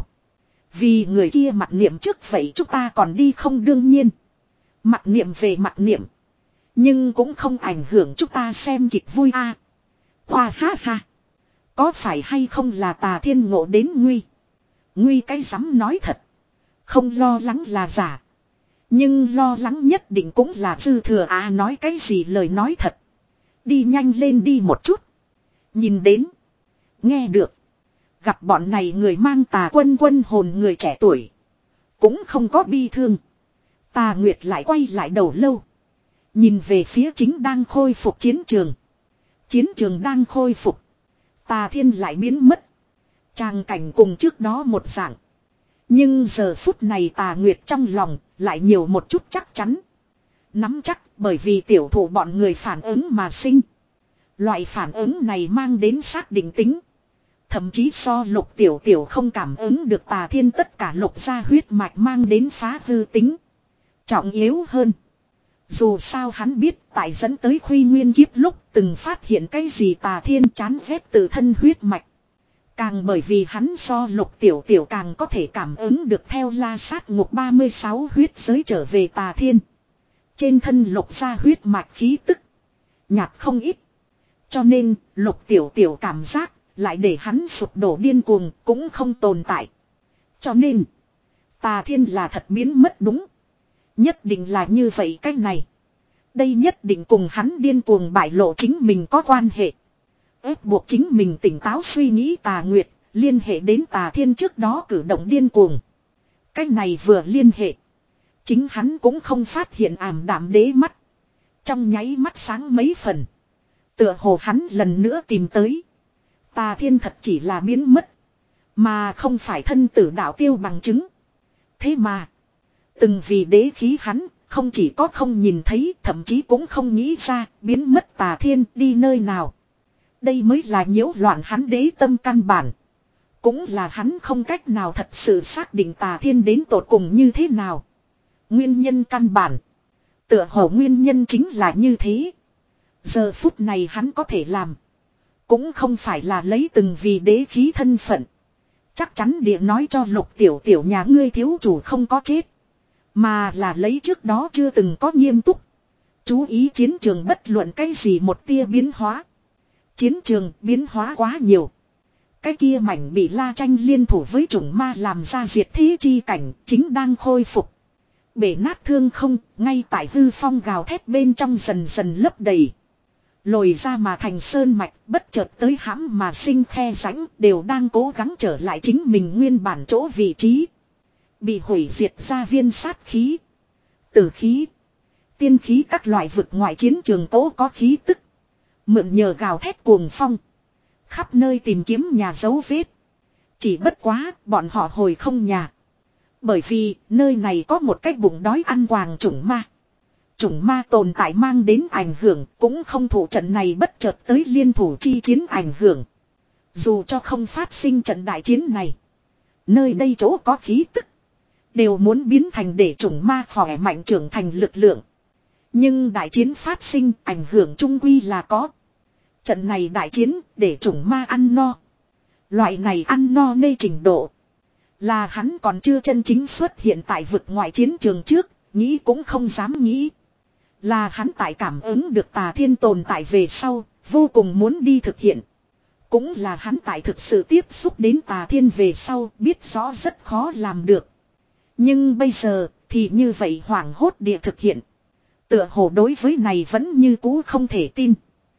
Vì người kia mặt niệm trước vậy chúng ta còn đi không đương nhiên. Mặt niệm về mặt niệm. Nhưng cũng không ảnh hưởng chúng ta xem kịch vui à. Khoa ha ha. Có phải hay không là tà thiên ngộ đến nguy. Nguy cái dám nói thật. Không lo lắng là giả. Nhưng lo lắng nhất định cũng là dư thừa à nói cái gì lời nói thật. Đi nhanh lên đi một chút. Nhìn đến. Nghe được. Gặp bọn này người mang tà quân quân hồn người trẻ tuổi. Cũng không có bi thương. Tà Nguyệt lại quay lại đầu lâu. Nhìn về phía chính đang khôi phục chiến trường. Chiến trường đang khôi phục. Tà thiên lại biến mất. Tràng cảnh cùng trước đó một dạng. Nhưng giờ phút này Tà Nguyệt trong lòng lại nhiều một chút chắc chắn. Nắm chắc bởi vì tiểu thủ bọn người phản ứng mà sinh. Loại phản ứng này mang đến xác định tính. Thậm chí so Lục tiểu tiểu không cảm ứng được Tà thiên tất cả Lục gia huyết mạch mang đến phá hư tính. Trọng yếu hơn. Dù sao hắn biết tại dẫn tới Khuy Nguyên kiếp lúc từng phát hiện cái gì Tà thiên chán ghét từ thân huyết mạch. Càng bởi vì hắn so Lục tiểu tiểu càng có thể cảm ứng được theo La Sát Ngục ba mươi sáu huyết giới trở về Tà thiên. Trên thân Lục gia huyết mạch khí tức. Nhạt không ít. Cho nên Lục tiểu tiểu cảm giác lại để hắn sụp đổ điên cuồng cũng không tồn tại. Cho nên Tà thiên là thật biến mất đúng. Nhất định là như vậy cái này. Đây nhất định cùng hắn điên cuồng bại lộ chính mình có quan hệ. Ép buộc chính mình tỉnh táo suy nghĩ Tà Nguyệt, Liên hệ đến Tà Thiên trước đó cử động điên cuồng. Cái này vừa liên hệ. Chính hắn cũng không phát hiện ảm đạm đế mắt. Trong nháy mắt sáng mấy phần. Tựa hồ hắn lần nữa tìm tới. Tà Thiên thật chỉ là biến mất. Mà không phải thân tử đạo tiêu bằng chứng. Thế mà. Từng vì đế khí hắn. Không chỉ có không nhìn thấy. Thậm chí cũng không nghĩ ra. Biến mất Tà Thiên đi nơi nào. Đây mới là nhiễu loạn hắn đế tâm căn bản. Cũng là hắn không cách nào thật sự xác định Tà Thiên đến tột cùng như thế nào. Nguyên nhân căn bản. Tựa hồ nguyên nhân chính là như thế. Giờ phút này hắn có thể làm. Cũng không phải là lấy từng vì đế khí thân phận. Chắc chắn địa nói cho Lục tiểu tiểu nhà ngươi thiếu chủ không có chết. Mà là lấy trước đó chưa từng có nghiêm túc. Chú ý chiến trường bất luận cái gì một tia biến hóa. Chiến trường biến hóa quá nhiều. Cái kia mảnh bị La Tranh liên thủ với chủng ma làm ra diệt thế chi cảnh chính đang khôi phục. Bể nát thương không, ngay tại hư phong gào thét bên trong dần dần lấp đầy. Lồi ra mà thành sơn mạch, bất chợt tới hãm mà sinh khe rãnh, đều đang cố gắng trở lại chính mình nguyên bản chỗ vị trí. Bị hủy diệt ra viên sát khí, tử khí, tiên khí các loại vực ngoại chiến trường tố có khí tức. Mượn nhờ gào thét cuồng phong. Khắp nơi tìm kiếm nhà dấu vết. Chỉ bất quá, bọn họ hồi không nhà. Bởi vì, nơi này có một cái bụng đói ăn quàng chủng ma. Chủng ma tồn tại mang đến ảnh hưởng, cũng không thủ trận này bất chợt tới liên thủ chi chiến ảnh hưởng. Dù cho không phát sinh trận đại chiến này. Nơi đây chỗ có khí tức. Đều muốn biến thành để chủng ma khỏe mạnh trưởng thành lực lượng. Nhưng đại chiến phát sinh, ảnh hưởng chung quy là có. Trận này đại chiến để chủng ma ăn no. Loại này ăn no nê trình độ. Là hắn còn chưa chân chính xuất hiện tại vực ngoại chiến trường trước. Nghĩ cũng không dám nghĩ. Là hắn tại cảm ứng được Tà Thiên tồn tại về sau. Vô cùng muốn đi thực hiện. Cũng là hắn tại thực sự tiếp xúc đến Tà Thiên về sau. Biết rõ rất khó làm được. Nhưng bây giờ thì như vậy hoảng hốt địa thực hiện. Tựa hồ đối với này vẫn như cũ không thể tin.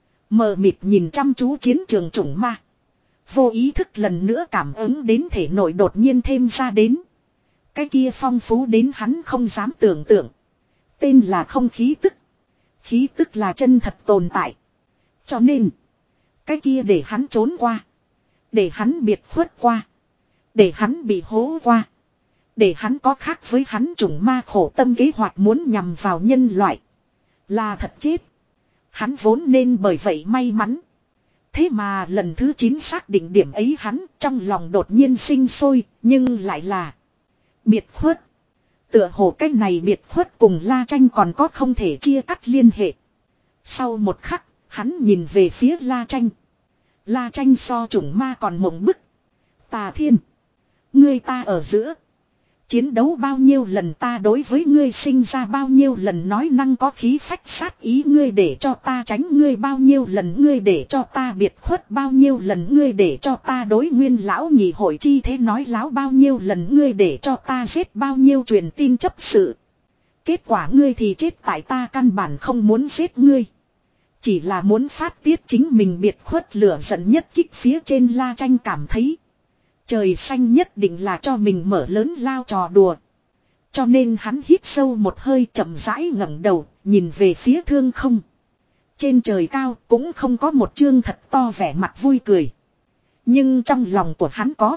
Mờ mịt nhìn chăm chú chiến trường chủng ma. Vô ý thức lần nữa cảm ứng đến thể nội đột nhiên thêm ra đến. Cái kia phong phú đến hắn không dám tưởng tượng. Tên là không khí tức. Khí tức là chân thật tồn tại. Cho nên. Cái kia để hắn trốn qua. Để hắn biệt khuất qua. Để hắn bị hố qua. Để hắn có khác với hắn chủng ma khổ tâm kế hoạch muốn nhằm vào nhân loại. Là thật chết. Hắn vốn nên bởi vậy may mắn. Thế mà lần thứ chín xác định điểm ấy hắn trong lòng đột nhiên sinh sôi. Nhưng lại là biệt khuất. Tựa hồ cách này biệt khuất cùng La Tranh còn có không thể chia cắt liên hệ. Sau một khắc, hắn nhìn về phía La Tranh. La Tranh so chủng ma còn mộng bức. Tà Thiên. Ngươi ta ở giữa. Chiến đấu bao nhiêu lần ta đối với ngươi sinh ra bao nhiêu lần nói năng có khí phách sát ý ngươi để cho ta tránh ngươi bao nhiêu lần ngươi để cho ta biệt khuất bao nhiêu lần ngươi để cho ta đối nguyên lão nhị hội chi thế nói láo bao nhiêu lần ngươi để cho ta giết bao nhiêu truyền tin chấp sự. Kết quả ngươi thì chết tại ta căn bản không muốn giết ngươi. Chỉ là muốn phát tiết chính mình biệt khuất lửa giận nhất kích phía trên La Tranh cảm thấy. Trời xanh nhất định là cho mình mở lớn lao trò đùa. Cho nên hắn hít sâu một hơi chậm rãi ngẩng đầu, nhìn về phía thương không. Trên trời cao cũng không có một chương thật to vẻ mặt vui cười. Nhưng trong lòng của hắn có.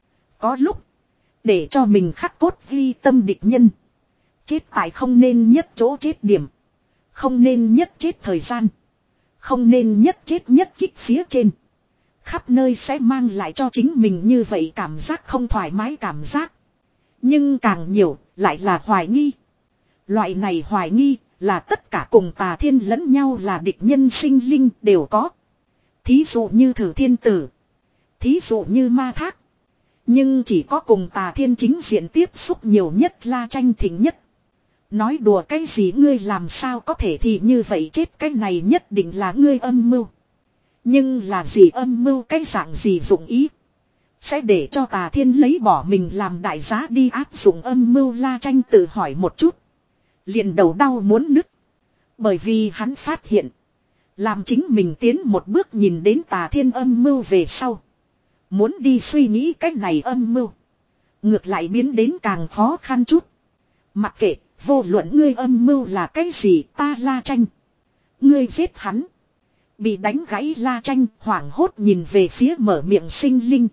Có lúc. Để cho mình khắc cốt ghi tâm địch nhân. Chết tại không nên nhất chỗ chết điểm. Không nên nhất chết thời gian. Không nên nhất chết nhất kích phía trên. Khắp nơi sẽ mang lại cho chính mình như vậy cảm giác không thoải mái cảm giác. Nhưng càng nhiều lại là hoài nghi. Loại này hoài nghi là tất cả cùng Tà Thiên lẫn nhau là địch nhân sinh linh đều có. Thí dụ như Thử Thiên Tử. Thí dụ như Ma Thác. Nhưng chỉ có cùng Tà Thiên chính diện tiếp xúc nhiều nhất La Tranh thịnh nhất. Nói đùa cái gì ngươi làm sao có thể thì như vậy chết cái này nhất định là ngươi âm mưu. Nhưng là gì âm mưu cái dạng gì dụng ý. Sẽ để cho Tà Thiên lấy bỏ mình làm đại giá đi áp dụng âm mưu La Tranh tự hỏi một chút. Liền đầu đau muốn nứt. Bởi vì hắn phát hiện. Làm chính mình tiến một bước nhìn đến Tà Thiên âm mưu về sau. Muốn đi suy nghĩ cách này âm mưu. Ngược lại biến đến càng khó khăn chút. Mặc kệ, vô luận ngươi âm mưu là cái gì ta La Tranh. Ngươi giết hắn. Bị đánh gãy La Tranh hoảng hốt nhìn về phía mở miệng sinh linh.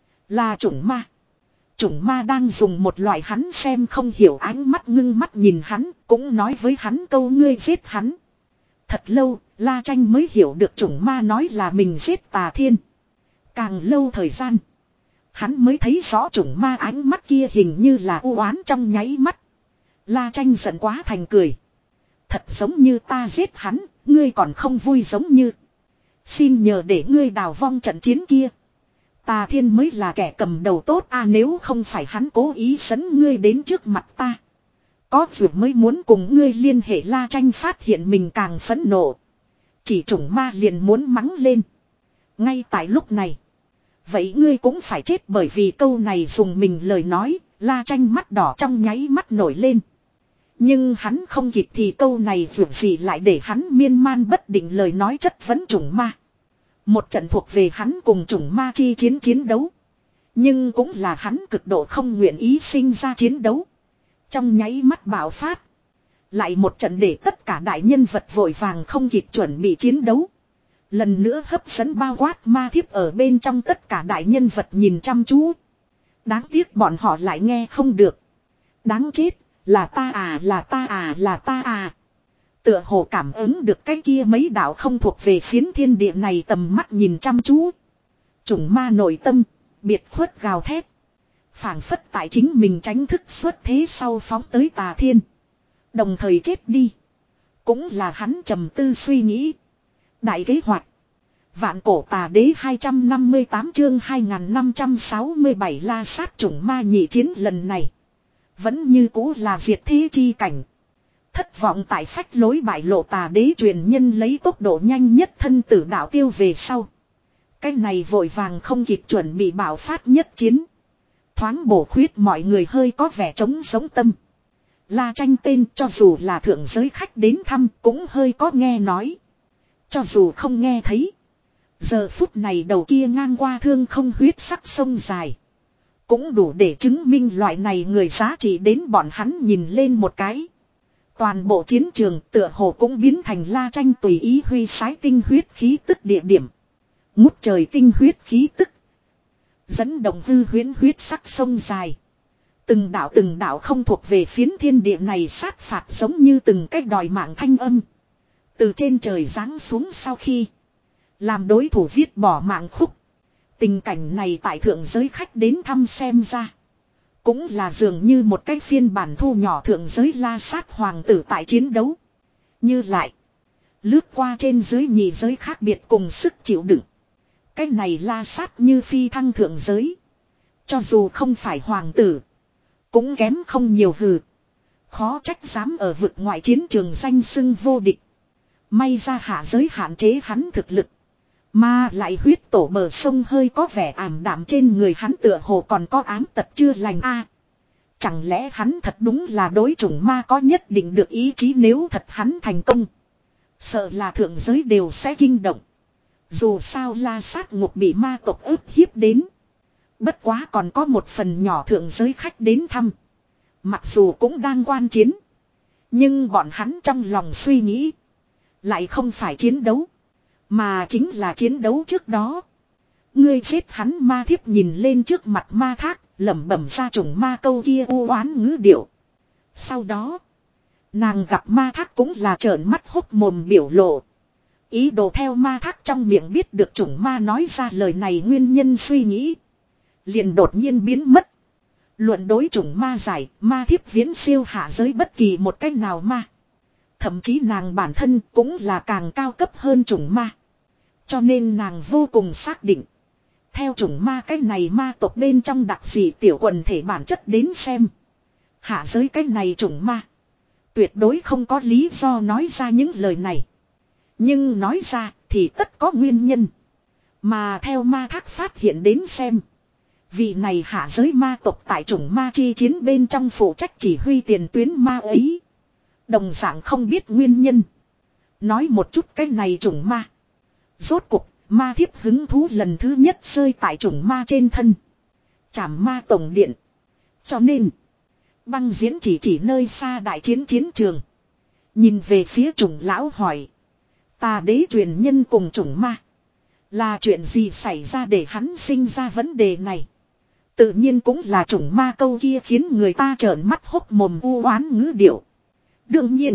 Là chủng ma. Chủng ma đang dùng một loại hắn xem không hiểu ánh mắt ngưng mắt nhìn hắn. Cũng nói với hắn câu ngươi giết hắn. Thật lâu, La Tranh mới hiểu được chủng ma nói là mình giết Tà Thiên. Càng lâu thời gian. Hắn mới thấy rõ chủng ma ánh mắt kia hình như là u oán trong nháy mắt. La Tranh giận quá thành cười. Thật giống như ta giết hắn, ngươi còn không vui giống như. Xin nhờ để ngươi đào vong trận chiến kia. Tà Thiên mới là kẻ cầm đầu tốt a, nếu không phải hắn cố ý dẫn ngươi đến trước mặt ta. Có việc mới muốn cùng ngươi liên hệ. La Tranh phát hiện mình càng phẫn nộ. Chỉ chủng ma liền muốn mắng lên. Ngay tại lúc này. Vậy ngươi cũng phải chết, bởi vì câu này dùng mình lời nói. La Tranh mắt đỏ trong nháy mắt nổi lên. Nhưng hắn không kịp thì câu này vượt gì lại để hắn miên man bất định lời nói chất vấn chủng ma. Một trận thuộc về hắn cùng chủng ma chi chiến chiến đấu. Nhưng cũng là hắn cực độ không nguyện ý sinh ra chiến đấu. Trong nháy mắt bạo phát. Lại một trận để tất cả đại nhân vật vội vàng không kịp chuẩn bị chiến đấu. Lần nữa hấp dẫn bao quát ma thiếp ở bên trong tất cả đại nhân vật nhìn chăm chú. Đáng tiếc bọn họ lại nghe không được. Đáng chết, là ta à, là ta à, là ta à. Tựa hồ cảm ứng được cái kia mấy đạo không thuộc về phiến thiên địa này tầm mắt nhìn chăm chú. Chủng ma nội tâm, biệt khuất gào thét. Phảng phất tại chính mình tránh thức xuất thế sau phóng tới Tà Thiên. Đồng thời chết đi. Cũng là hắn trầm tư suy nghĩ. Đại kế hoạch. Vạn cổ tà đế hai trăm năm mươi tám chương hai nghìn năm trăm sáu mươi bảy la sát chủng ma nhị chiến lần này. Vẫn như cũ là diệt thế chi cảnh. Thất vọng tại phách lối bại lộ tà đế truyền nhân lấy tốc độ nhanh nhất thân tử đạo tiêu về sau. Cái này vội vàng không kịp chuẩn bị bạo phát nhất chiến. Thoáng bổ khuyết mọi người hơi có vẻ trống sống tâm. La Tranh tên cho dù là thượng giới khách đến thăm cũng hơi có nghe nói. Cho dù không nghe thấy. Giờ phút này đầu kia ngang qua thương không huyết sắc sông dài. Cũng đủ để chứng minh loại này người giá trị đến bọn hắn nhìn lên một cái. Toàn bộ chiến trường tựa hồ cũng biến thành La Tranh tùy ý huy sái tinh huyết khí tức địa điểm. Ngút trời tinh huyết khí tức. Dẫn động hư huyễn huyết sắc sông dài. Từng đạo từng đạo không thuộc về phiến thiên địa này sát phạt giống như từng cách đòi mạng thanh âm. Từ trên trời giáng xuống sau khi. Làm đối thủ viết bỏ mạng khúc. Tình cảnh này tại thượng giới khách đến thăm xem ra. Cũng là dường như một cái phiên bản thu nhỏ thượng giới la sát hoàng tử tại chiến đấu. Như lại. Lướt qua trên giới nhị giới khác biệt cùng sức chịu đựng. Cái này la sát như phi thăng thượng giới. Cho dù không phải hoàng tử. Cũng kém không nhiều hừ. Khó trách dám ở vực ngoại chiến trường danh xưng vô địch. May ra hạ giới hạn chế hắn thực lực. Mà lại huyết tổ bờ sông hơi có vẻ ảm đạm trên người hắn tựa hồ còn có ám tật chưa lành a. Chẳng lẽ hắn thật đúng là đối chủng ma có nhất định được ý chí, nếu thật hắn thành công. Sợ là thượng giới đều sẽ kinh động. Dù sao la sát ngục bị ma tộc ức hiếp đến. Bất quá còn có một phần nhỏ thượng giới khách đến thăm. Mặc dù cũng đang quan chiến. Nhưng bọn hắn trong lòng suy nghĩ. Lại không phải chiến đấu. Mà chính là chiến đấu trước đó. Ngươi giết hắn ma thiếp nhìn lên trước mặt ma thác. Lẩm bẩm ra chủng ma câu kia u oán ngữ điệu. Sau đó. Nàng gặp ma thác cũng là trợn mắt hốc mồm biểu lộ. Ý đồ theo ma thác trong miệng biết được chủng ma nói ra lời này nguyên nhân suy nghĩ. Liền đột nhiên biến mất. Luận đối chủng ma giải, ma thiếp viễn siêu hạ giới bất kỳ một cách nào ma. Thậm chí nàng bản thân cũng là càng cao cấp hơn chủng ma. Cho nên nàng vô cùng xác định. Theo chủng ma cái này ma tộc bên trong đặc dị tiểu quần thể bản chất đến xem. Hạ giới cái này chủng ma. Tuyệt đối không có lý do nói ra những lời này. Nhưng nói ra thì tất có nguyên nhân. Mà theo ma thác phát hiện đến xem. Vị này hạ giới ma tộc tại chủng ma chi chiến bên trong phụ trách chỉ huy tiền tuyến ma ấy. Đồng dạng không biết nguyên nhân. Nói một chút cái này chủng ma. Rốt cuộc, Ma thiếp hứng thú lần thứ nhất rơi tại chủng ma trên thân. Trảm ma tổng điện. Cho nên. Băng diễn chỉ chỉ nơi xa đại chiến chiến trường. Nhìn về phía chủng lão hỏi. Tà đế truyền nhân cùng chủng ma. Là chuyện gì xảy ra để hắn sinh ra vấn đề này. Tự nhiên cũng là chủng ma câu kia khiến người ta trợn mắt hốc mồm u oán ngữ điệu. Đương nhiên.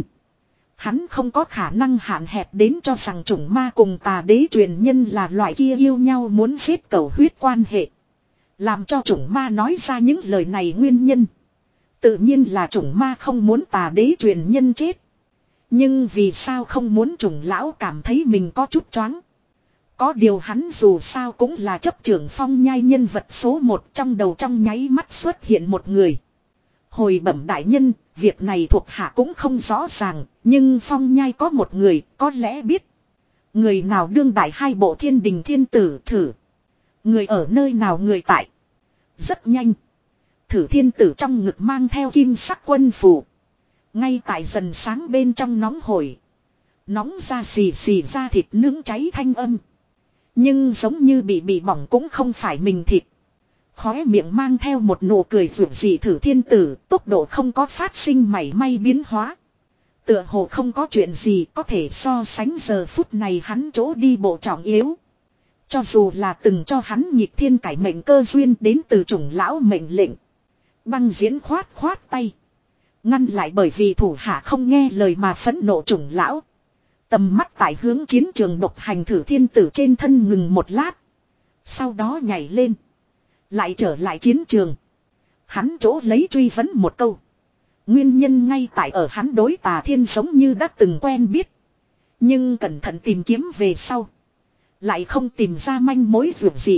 Hắn không có khả năng hạn hẹp đến cho rằng chủng ma cùng tà đế truyền nhân là loại kia yêu nhau muốn giết cầu huyết quan hệ. Làm cho chủng ma nói ra những lời này nguyên nhân. Tự nhiên là chủng ma không muốn tà đế truyền nhân chết. Nhưng vì sao không muốn chủng lão cảm thấy mình có chút choáng. Có điều hắn dù sao cũng là chấp trưởng phong nhai nhân vật số một, trong đầu trong nháy mắt xuất hiện một người. Hồi bẩm đại nhân, việc này thuộc hạ cũng không rõ ràng, nhưng phong nhai có một người, có lẽ biết. Người nào đương đại hai bộ thiên đình thiên tử thử. Người ở nơi nào người tại. Rất nhanh. Thử thiên tử trong ngực mang theo kim sắc quân phù. Ngay tại dần sáng bên trong nóng hổi. Nóng ra xì xì ra thịt nướng cháy thanh âm. Nhưng giống như bị bị bỏng cũng không phải mình thịt. Khóe miệng mang theo một nụ cười vượt dị thử thiên tử, tốc độ không có phát sinh mảy may biến hóa. Tựa hồ không có chuyện gì có thể so sánh giờ phút này hắn chỗ đi bộ trọng yếu. Cho dù là từng cho hắn nhịp thiên cải mệnh cơ duyên đến từ chủng lão mệnh lệnh. Băng diễn khoát khoát tay. Ngăn lại bởi vì thủ hạ không nghe lời mà phẫn nộ chủng lão. Tầm mắt tại hướng chiến trường độc hành thử thiên tử trên thân ngừng một lát. Sau đó nhảy lên. Lại trở lại chiến trường. Hắn chỗ lấy truy vấn một câu. Nguyên nhân ngay tại ở hắn đối tà thiên giống như đã từng quen biết. Nhưng cẩn thận tìm kiếm về sau. Lại không tìm ra manh mối vượt gì.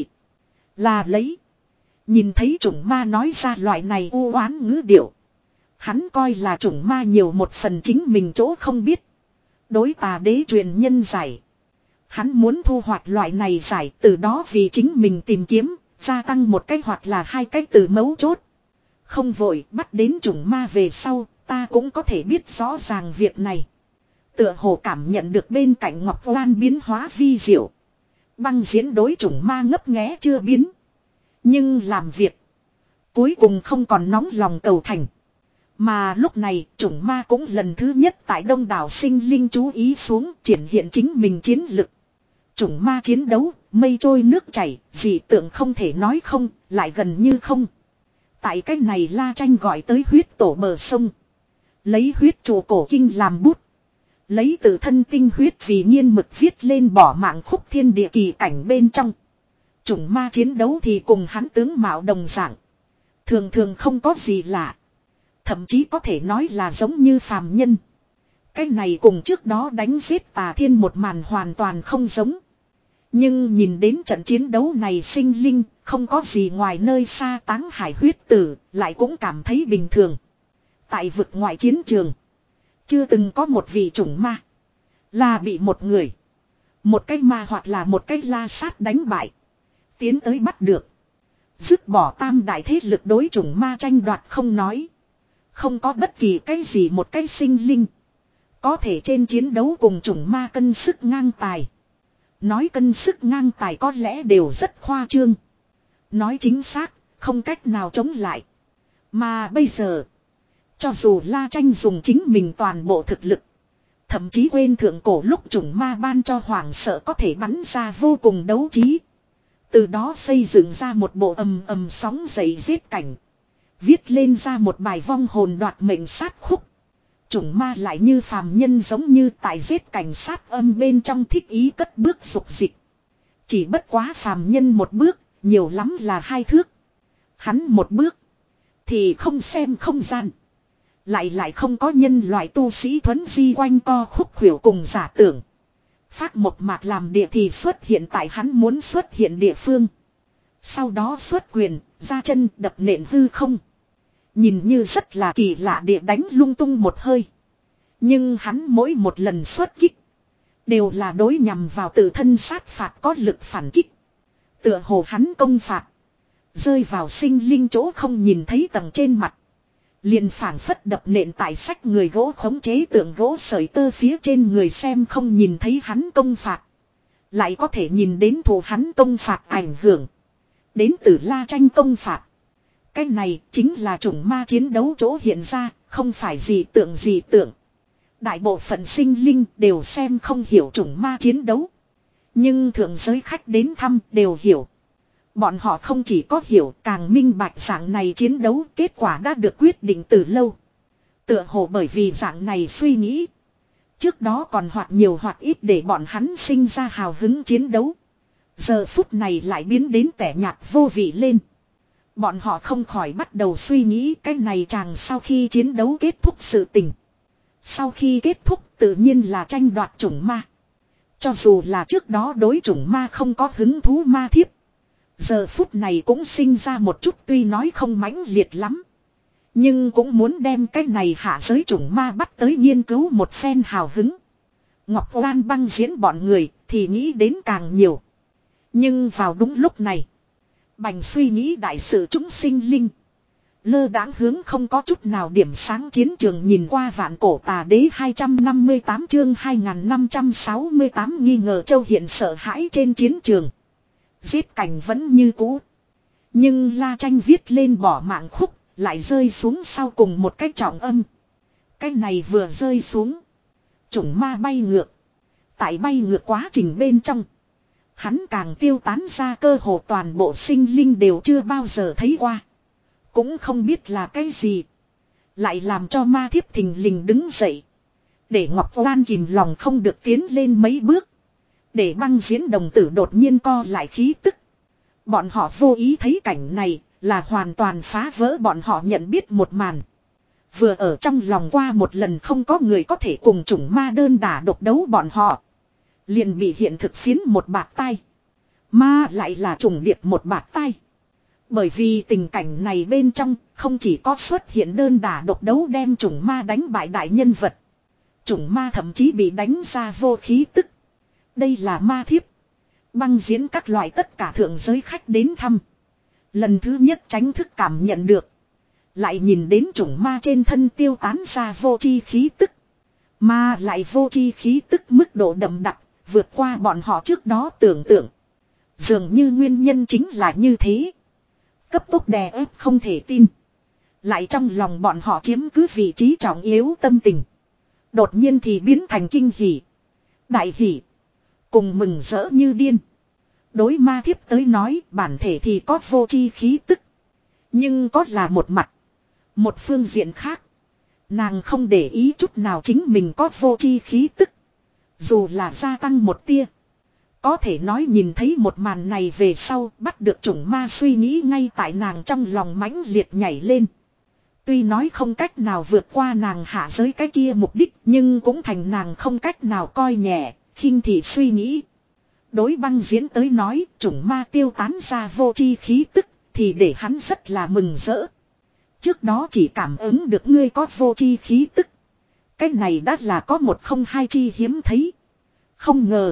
Là lấy. Nhìn thấy chủng ma nói ra loại này u oán ngữ điệu. Hắn coi là chủng ma nhiều một phần chính mình chỗ không biết. Đối tà đế truyền nhân giải. Hắn muốn thu hoạch loại này giải từ đó vì chính mình tìm kiếm. Gia tăng một cách hoặc là hai cách từ mấu chốt. Không vội bắt đến chủng ma về sau. Ta cũng có thể biết rõ ràng việc này. Tựa hồ cảm nhận được bên cạnh Ngọc Lan biến hóa vi diệu. Băng diễn đối chủng ma ngấp nghé chưa biến. Nhưng làm việc. Cuối cùng không còn nóng lòng cầu thành. Mà lúc này chủng ma cũng lần thứ nhất tại đông đảo sinh linh chú ý xuống triển hiện chính mình chiến lực. Chủng ma chiến đấu, mây trôi nước chảy, dị tượng không thể nói không, lại gần như không. Tại cách này La Tranh gọi tới huyết tổ bờ sông. Lấy huyết trụ cổ kinh làm bút. Lấy tự thân tinh huyết vì nghiên mực viết lên bỏ mạng khúc thiên địa kỳ cảnh bên trong. Chủng ma chiến đấu thì cùng hắn tướng mạo đồng dạng. Thường thường không có gì lạ. Thậm chí có thể nói là giống như phàm nhân. Cái này cùng trước đó đánh giết tà thiên một màn hoàn toàn không giống. Nhưng nhìn đến trận chiến đấu này sinh linh, không có gì ngoài nơi xa táng hải huyết tử, lại cũng cảm thấy bình thường. Tại vực ngoại chiến trường, chưa từng có một vị chủng ma. Là bị một người, một cái ma hoặc là một cái la sát đánh bại. Tiến tới bắt được. Dứt bỏ tam đại thế lực đối chủng ma tranh đoạt không nói. Không có bất kỳ cái gì một cái sinh linh. Có thể trên chiến đấu cùng chủng ma cân sức ngang tài. Nói cân sức ngang tài có lẽ đều rất khoa trương. Nói chính xác, không cách nào chống lại. Mà bây giờ, cho dù La Tranh dùng chính mình toàn bộ thực lực. Thậm chí quên thượng cổ lúc chủng ma ban cho hoàng sợ có thể bắn ra vô cùng đấu trí. Từ đó xây dựng ra một bộ ầm ầm sóng dậy giết cảnh. Viết lên ra một bài vong hồn đoạt mệnh sát khúc. Chủng ma lại như phàm nhân giống như tại giết cảnh sát âm bên trong thích ý cất bước dục dịch. Chỉ bất quá phàm nhân một bước, nhiều lắm là hai thước. Hắn một bước, thì không xem không gian. Lại lại không có nhân loại tu sĩ thuấn di quanh co khúc khuỷu cùng giả tưởng. Phát một mạc làm địa thì xuất hiện tại hắn muốn xuất hiện địa phương. Sau đó xuất quyền, ra chân đập nện hư không. Nhìn như rất là kỳ lạ địa đánh lung tung một hơi. Nhưng hắn mỗi một lần xuất kích. Đều là đối nhằm vào tự thân sát phạt có lực phản kích. Tựa hồ hắn công phạt. Rơi vào sinh linh chỗ không nhìn thấy tầng trên mặt. Liền phản phất đập nện tại sách người gỗ khống chế tượng gỗ sợi tơ phía trên người xem không nhìn thấy hắn công phạt. Lại có thể nhìn đến thủ hắn công phạt ảnh hưởng. Đến từ La Tranh công phạt. Cái này chính là chủng ma chiến đấu chỗ hiện ra, không phải gì tượng gì tượng. Đại bộ phận sinh linh đều xem không hiểu chủng ma chiến đấu. Nhưng thượng giới khách đến thăm đều hiểu. Bọn họ không chỉ có hiểu, càng minh bạch dạng này chiến đấu kết quả đã được quyết định từ lâu. Tựa hồ bởi vì dạng này suy nghĩ. Trước đó còn hoặc nhiều hoặc ít để bọn hắn sinh ra hào hứng chiến đấu. Giờ phút này lại biến đến tẻ nhạt vô vị lên. Bọn họ không khỏi bắt đầu suy nghĩ cái này chàng sau khi chiến đấu kết thúc sự tình. Sau khi kết thúc tự nhiên là tranh đoạt chủng ma. Cho dù là trước đó đối chủng ma không có hứng thú ma thiếp. Giờ phút này cũng sinh ra một chút tuy nói không mãnh liệt lắm. Nhưng cũng muốn đem cái này hạ giới chủng ma bắt tới nghiên cứu một phen hào hứng. Ngọc Lan băng diễn bọn người thì nghĩ đến càng nhiều. Nhưng vào đúng lúc này. Bành suy nghĩ đại sự chúng sinh linh. Lơ đãng hướng không có chút nào điểm sáng chiến trường nhìn qua vạn cổ tà đế hai trăm năm mươi tám chương hai nghìn năm trăm sáu mươi tám nghi ngờ Châu hiện sợ hãi trên chiến trường. Giết cảnh vẫn như cũ. Nhưng La Tranh viết lên bỏ mạng khúc lại rơi xuống sau cùng một cái trọng âm. Cái này vừa rơi xuống. Chủng ma bay ngược. Tại bay ngược quá trình bên trong. Hắn càng tiêu tán ra cơ hồ toàn bộ sinh linh đều chưa bao giờ thấy qua. Cũng không biết là cái gì. Lại làm cho ma thiếp thình lình đứng dậy. Để Ngọc Lan kìm lòng không được tiến lên mấy bước. Để băng diễn đồng tử đột nhiên co lại khí tức. Bọn họ vô ý thấy cảnh này là hoàn toàn phá vỡ bọn họ nhận biết một màn. Vừa ở trong lòng qua một lần không có người có thể cùng chủng ma đơn đả độc đấu bọn họ. Liền bị hiện thực phiến một bạt tay. Ma lại là trùng điệp một bạt tay. Bởi vì tình cảnh này bên trong không chỉ có xuất hiện đơn đả độc đấu đem chủng ma đánh bại đại nhân vật. Chủng ma thậm chí bị đánh ra vô khí tức. Đây là ma thiếp. Băng diễn các loại tất cả thượng giới khách đến thăm. Lần thứ nhất tránh thức cảm nhận được. Lại nhìn đến chủng ma trên thân tiêu tán ra vô chi khí tức. Ma lại vô chi khí tức mức độ đậm đặc. Vượt qua bọn họ trước đó tưởng tượng. Dường như nguyên nhân chính là như thế. Cấp tốc đè ép không thể tin. Lại trong lòng bọn họ chiếm cứ vị trí trọng yếu tâm tình. Đột nhiên thì biến thành kinh hỉ. Đại hỉ. Cùng mừng rỡ như điên. Đối ma thiếp tới nói bản thể thì có vô chi khí tức. Nhưng có là một mặt. Một phương diện khác. Nàng không để ý chút nào chính mình có vô chi khí tức. Dù là gia tăng một tia. Có thể nói nhìn thấy một màn này về sau bắt được chủng ma suy nghĩ ngay tại nàng trong lòng mãnh liệt nhảy lên. Tuy nói không cách nào vượt qua nàng hạ giới cái kia mục đích nhưng cũng thành nàng không cách nào coi nhẹ, khinh thị suy nghĩ. Đối băng diễn tới nói chủng ma tiêu tán ra vô chi khí tức thì để hắn rất là mừng rỡ. Trước đó chỉ cảm ứng được ngươi có vô chi khí tức. Cái này đã là có một không hai chi hiếm thấy. Không ngờ.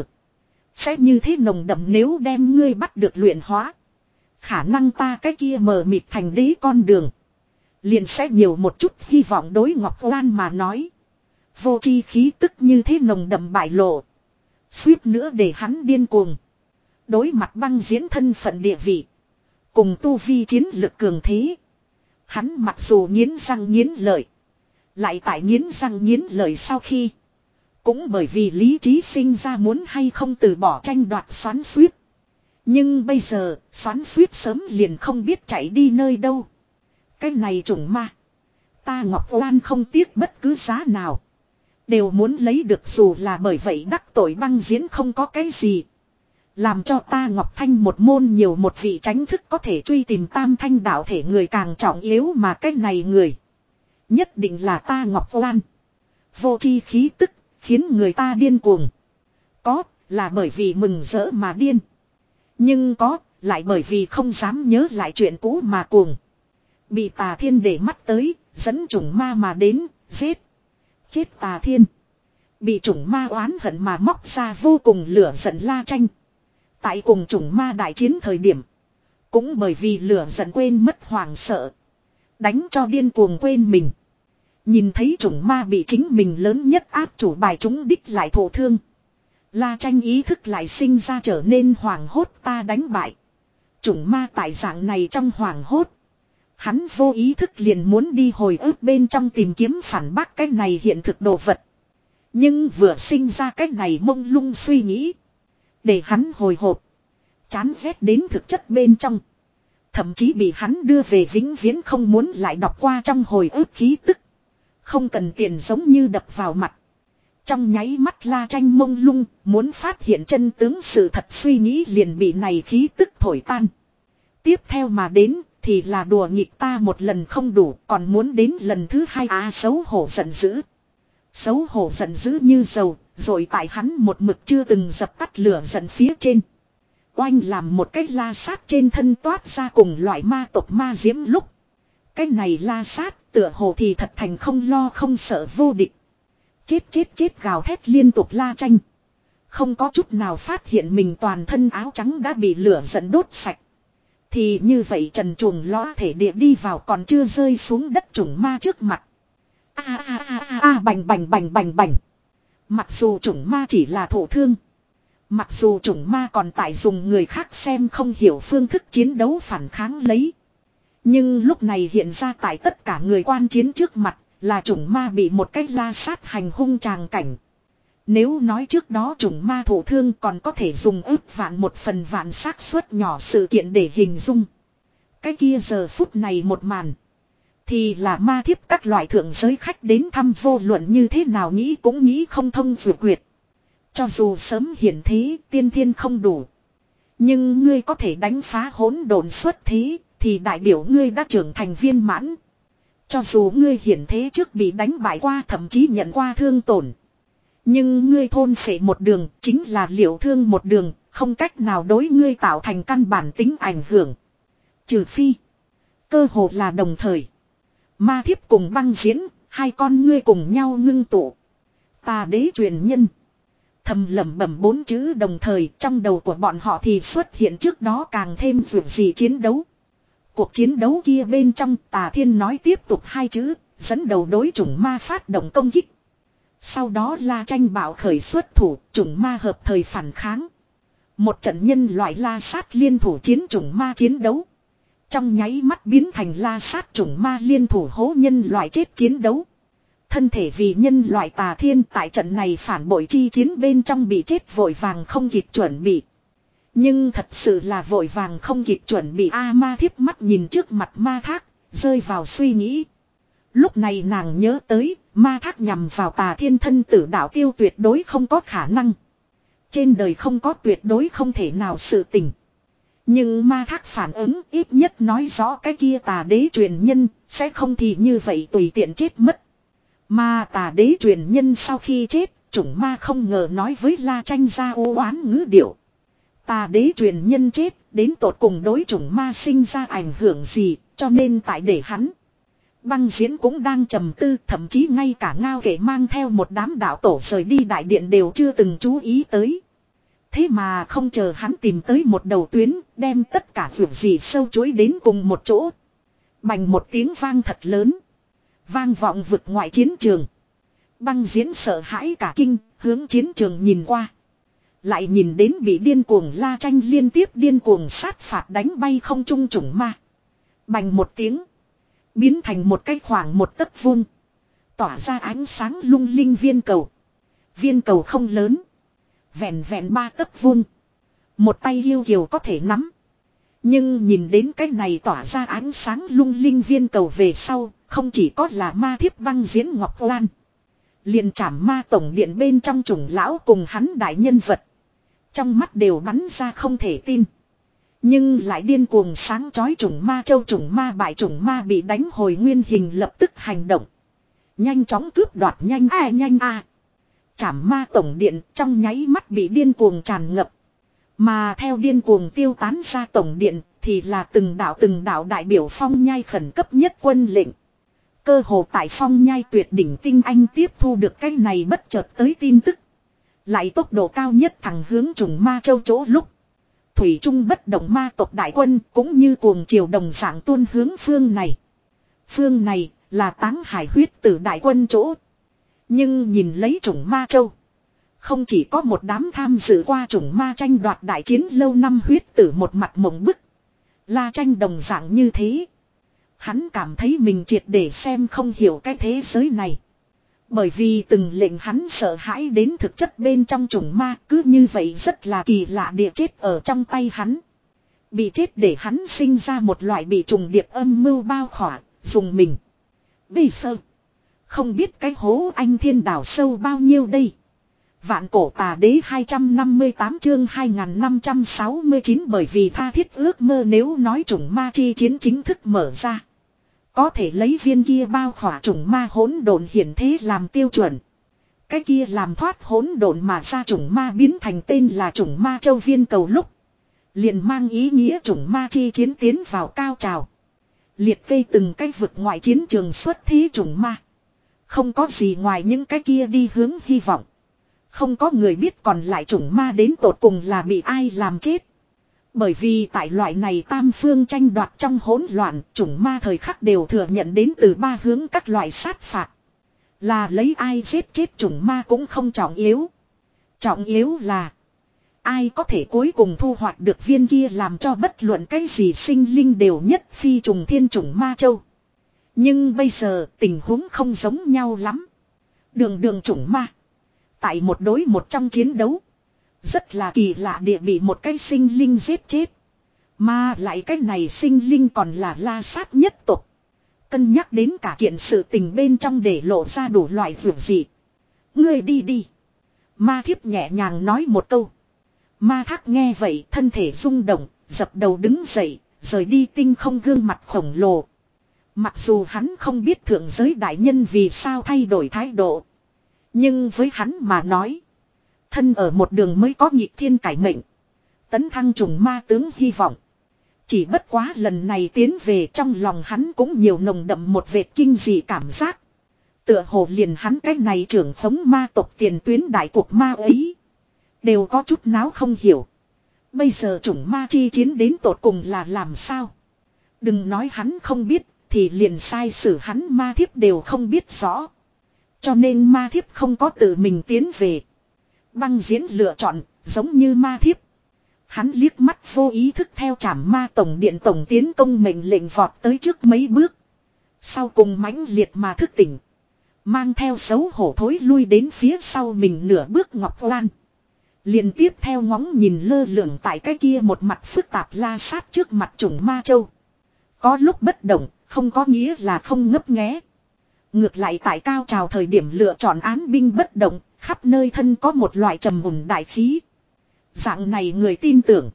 Sẽ như thế nồng đậm nếu đem ngươi bắt được luyện hóa. Khả năng ta cái kia mờ mịt thành đế con đường. Liền sẽ nhiều một chút hy vọng đối Ngọc Lan mà nói. Vô chi khí tức như thế nồng đậm bại lộ. Suýt nữa để hắn điên cuồng. Đối mặt băng diễn thân phận địa vị. Cùng tu vi chiến lực cường thế. Hắn mặc dù nghiến răng nghiến lợi. Lại tại nghiến răng nghiến lợi sau khi. Cũng bởi vì lý trí sinh ra muốn hay không từ bỏ tranh đoạt xoắn suýt. Nhưng bây giờ xoắn suýt sớm liền không biết chạy đi nơi đâu. Cái này trùng ma. Ta Ngọc Lan không tiếc bất cứ giá nào. Đều muốn lấy được dù là bởi vậy đắc tội băng diễn không có cái gì. Làm cho ta Ngọc Thanh một môn nhiều một vị tránh thức có thể truy tìm tam thanh đạo thể người càng trọng yếu mà cái này người. Nhất định là ta Ngọc Lan. Vô chi khí tức. Khiến người ta điên cuồng. Có là bởi vì mừng rỡ mà điên. Nhưng có lại bởi vì không dám nhớ lại chuyện cũ mà cuồng. Bị Tà Thiên để mắt tới. Dẫn chủng ma mà đến. Giết. Chết Tà Thiên. Bị chủng ma oán hận mà móc ra vô cùng lửa giận La Tranh. Tại cùng chủng ma đại chiến thời điểm. Cũng bởi vì lửa giận quên mất hoàng sợ. Đánh cho điên cuồng quên mình. Nhìn thấy chủng ma bị chính mình lớn nhất áp chủ bài chúng đích lại thổ thương. La Tranh ý thức lại sinh ra trở nên hoảng hốt, ta đánh bại chủng ma tại dạng này trong hoảng hốt. Hắn vô ý thức liền muốn đi hồi ức bên trong tìm kiếm phản bác cái này hiện thực đồ vật. Nhưng vừa sinh ra cái này mông lung suy nghĩ. Để hắn hồi hộp. Chán ghét đến thực chất bên trong. Thậm chí bị hắn đưa về vĩnh viễn không muốn lại đọc qua trong hồi ức khí tức. Không cần tiền giống như đập vào mặt. Trong nháy mắt La Tranh mông lung, muốn phát hiện chân tướng sự thật suy nghĩ liền bị này khí tức thổi tan. Tiếp theo mà đến thì là đùa nghịch ta một lần không đủ, còn muốn đến lần thứ hai á. À, xấu hổ giận dữ. Xấu hổ giận dữ như dầu, rồi tại hắn một mực chưa từng dập tắt lửa giận phía trên. Oanh làm một cái la sát trên thân toát ra cùng loại ma tộc ma diễm lúc. Cái này la sát tựa hồ thì thật thành không lo không sợ vô địch. Chết chết chết gào thét liên tục La Tranh. Không có chút nào phát hiện mình toàn thân áo trắng đã bị lửa giận đốt sạch. Thì như vậy trần truồng lõa thể địa đi vào còn chưa rơi xuống đất chủng ma trước mặt. A a a a a bành bành bành bành bành. Mặc dù chủng ma chỉ là thổ thương. Mặc dù chủng ma còn tại dùng người khác xem không hiểu phương thức chiến đấu phản kháng lấy. Nhưng lúc này hiện ra tại tất cả người quan chiến trước mặt là chủng ma bị một cách la sát hành hung tràng cảnh. Nếu nói trước đó chủng ma thổ thương còn có thể dùng ước vạn một phần vạn xác suất nhỏ sự kiện để hình dung. Cái kia giờ phút này một màn. Thì là ma thiếp các loại thượng giới khách đến thăm vô luận như thế nào nghĩ cũng nghĩ không thông vượt quyệt. Cho dù sớm hiển thế tiên thiên không đủ. Nhưng ngươi có thể đánh phá hỗn độn xuất thế thì đại biểu ngươi đã trưởng thành viên mãn. Cho dù ngươi hiển thế trước bị đánh bại qua thậm chí nhận qua thương tổn. Nhưng ngươi thôn phệ một đường chính là liệu thương một đường, không cách nào đối ngươi tạo thành căn bản tính ảnh hưởng. Trừ phi, cơ hồ là đồng thời. Ma thiếp cùng băng diễn, hai con ngươi cùng nhau ngưng tụ. Tà đế truyền nhân. Thầm lẩm bẩm bốn chữ đồng thời trong đầu của bọn họ thì xuất hiện trước đó càng thêm vượt gì chiến đấu. Cuộc chiến đấu kia bên trong Tà Thiên nói tiếp tục hai chữ, dẫn đầu đối chủng ma phát động công kích. Sau đó La Tranh bạo khởi xuất thủ, chủng ma hợp thời phản kháng. Một trận nhân loại la sát liên thủ chiến chủng ma chiến đấu. Trong nháy mắt biến thành la sát chủng ma liên thủ hố nhân loại chết chiến đấu. Thân thể vì nhân loại Tà Thiên tại trận này phản bội chi chiến bên trong bị chết vội vàng không kịp chuẩn bị. Nhưng thật sự là vội vàng không kịp chuẩn bị A. Ma thiếp mắt nhìn trước mặt ma thác, rơi vào suy nghĩ. Lúc này nàng nhớ tới, ma thác nhằm vào Tà Thiên thân tử đạo tiêu tuyệt đối không có khả năng. Trên đời không có tuyệt đối không thể nào sự tình. Nhưng ma thác phản ứng ít nhất nói rõ cái kia tà đế truyền nhân, sẽ không thì như vậy tùy tiện chết mất. Mà tà đế truyền nhân sau khi chết, chủng ma không ngờ nói với La Tranh ra ô oán ngữ điệu. Tà đế truyền nhân chết, đến tột cùng đối chủng ma sinh ra ảnh hưởng gì, cho nên tại để hắn. Băng diễn cũng đang trầm tư, thậm chí ngay cả Ngao Kể mang theo một đám đạo tổ rời đi đại điện đều chưa từng chú ý tới. Thế mà không chờ hắn tìm tới một đầu tuyến, đem tất cả việc gì sâu chuối đến cùng một chỗ. Bành một tiếng vang thật lớn. Vang vọng vực ngoại chiến trường. Băng diễn sợ hãi cả kinh, hướng chiến trường nhìn qua. Lại nhìn đến bị điên cuồng La Tranh liên tiếp điên cuồng sát phạt đánh bay không trung chủng ma. Bành một tiếng. Biến thành một cái khoảng một tấc vuông. Tỏa ra ánh sáng lung linh viên cầu. Viên cầu không lớn. Vẹn vẹn ba tấc vuông. Một tay yêu kiều có thể nắm. Nhưng nhìn đến cái này tỏa ra ánh sáng lung linh viên cầu về sau. Không chỉ có là ma thiếp băng diễn Ngọc Lan. Liền trảm ma tổng điện bên trong chủng lão cùng hắn đại nhân vật. Trong mắt đều bắn ra không thể tin. Nhưng lại điên cuồng sáng chói chủng ma châu chủng ma bại chủng ma bị đánh hồi nguyên hình lập tức hành động. Nhanh chóng cướp đoạt nhanh a nhanh a. Trảm ma tổng điện trong nháy mắt bị điên cuồng tràn ngập. Mà theo điên cuồng tiêu tán ra tổng điện thì là từng đạo từng đạo đại biểu phong nhai khẩn cấp nhất quân lệnh. Cơ hồ tại phong nhai tuyệt đỉnh tinh anh tiếp thu được cái này bất chợt tới tin tức. Lại tốc độ cao nhất thẳng hướng trùng ma châu chỗ lúc. Thủy Trung bất động ma tộc đại quân cũng như cuồng triều đồng dạng tuôn hướng phương này. Phương này là Táng Hải huyết tử đại quân chỗ. Nhưng nhìn lấy trùng ma châu. Không chỉ có một đám tham dự qua chủng ma tranh đoạt đại chiến lâu năm huyết tử một mặt mộng bức. La Tranh đồng dạng như thế. Hắn cảm thấy mình triệt để xem không hiểu cái thế giới này. Bởi vì từng lệnh hắn sợ hãi đến thực chất bên trong chủng ma cứ như vậy rất là kỳ lạ địa chết ở trong tay hắn. Bị chết để hắn sinh ra một loại bị trùng điệp âm mưu bao khỏa, dùng mình. Bây giờ, không biết cái hố anh thiên đảo sâu bao nhiêu đây. Vạn cổ tà đế hai trăm năm mươi tám chương hai nghìn năm trăm sáu mươi chín bởi vì tha thiết ước mơ nếu nói chủng ma chi chiến chính thức mở ra. Có thể lấy viên kia bao khỏa chủng ma hỗn độn hiển thế làm tiêu chuẩn. Cái kia làm thoát hỗn độn mà ra chủng ma biến thành tên là chủng ma châu viên cầu lúc. Liền mang ý nghĩa chủng ma chi chiến tiến vào cao trào. Liệt kê từng cái vực ngoại chiến trường xuất thí chủng ma. Không có gì ngoài những cái kia đi hướng hy vọng. Không có người biết còn lại chủng ma đến tột cùng là bị ai làm chết. Bởi vì tại loại này tam phương tranh đoạt trong hỗn loạn, chủng ma thời khắc đều thừa nhận đến từ ba hướng các loại sát phạt. Là lấy ai giết chết chủng ma cũng không trọng yếu. Trọng yếu là ai có thể cuối cùng thu hoạch được viên kia làm cho bất luận cái gì sinh linh đều nhất phi trùng thiên chủng ma châu. Nhưng bây giờ tình huống không giống nhau lắm. Đường đường chủng ma. Tại một đối một trong chiến đấu. Rất là kỳ lạ địa bị một cái sinh linh giết chết. Mà lại cái này sinh linh còn là la sát nhất tộc. Cân nhắc đến cả kiện sự tình bên trong để lộ ra đủ loại vượt dị. Ngươi đi đi. Ma thiếp nhẹ nhàng nói một câu. Ma thác nghe vậy thân thể rung động, dập đầu đứng dậy, rời đi tinh không gương mặt khổng lồ. Mặc dù hắn không biết thượng giới đại nhân vì sao thay đổi thái độ. Nhưng với hắn mà nói. Thân ở một đường mới có nhịp thiên cải mệnh. Tấn thăng trùng ma tướng hy vọng. Chỉ bất quá lần này tiến về trong lòng hắn cũng nhiều nồng đậm một vệt kinh dị cảm giác. Tựa hồ liền hắn cái này trưởng phóng ma tộc tiền tuyến đại cuộc ma ấy. Đều có chút náo không hiểu. Bây giờ chủng ma chi chiến đến tột cùng là làm sao? Đừng nói hắn không biết, thì liền sai sử hắn ma thiếp đều không biết rõ. Cho nên ma thiếp không có tự mình tiến về. Băng diễn lựa chọn, giống như ma thiếp. Hắn liếc mắt vô ý thức theo trảm ma tổng điện tổng tiến công mệnh lệnh vọt tới trước mấy bước. Sau cùng mãnh liệt mà thức tỉnh. Mang theo xấu hổ thối lui đến phía sau mình nửa bước Ngọc Lan. Liền tiếp theo ngóng nhìn lơ lửng tại cái kia một mặt phức tạp la sát trước mặt chủng ma châu. Có lúc bất động, không có nghĩa là không ngấp nghé. Ngược lại tại cao trào thời điểm lựa chọn án binh bất động, khắp nơi thân có một loại trầm mùng đại khí. Dạng này người tin tưởng.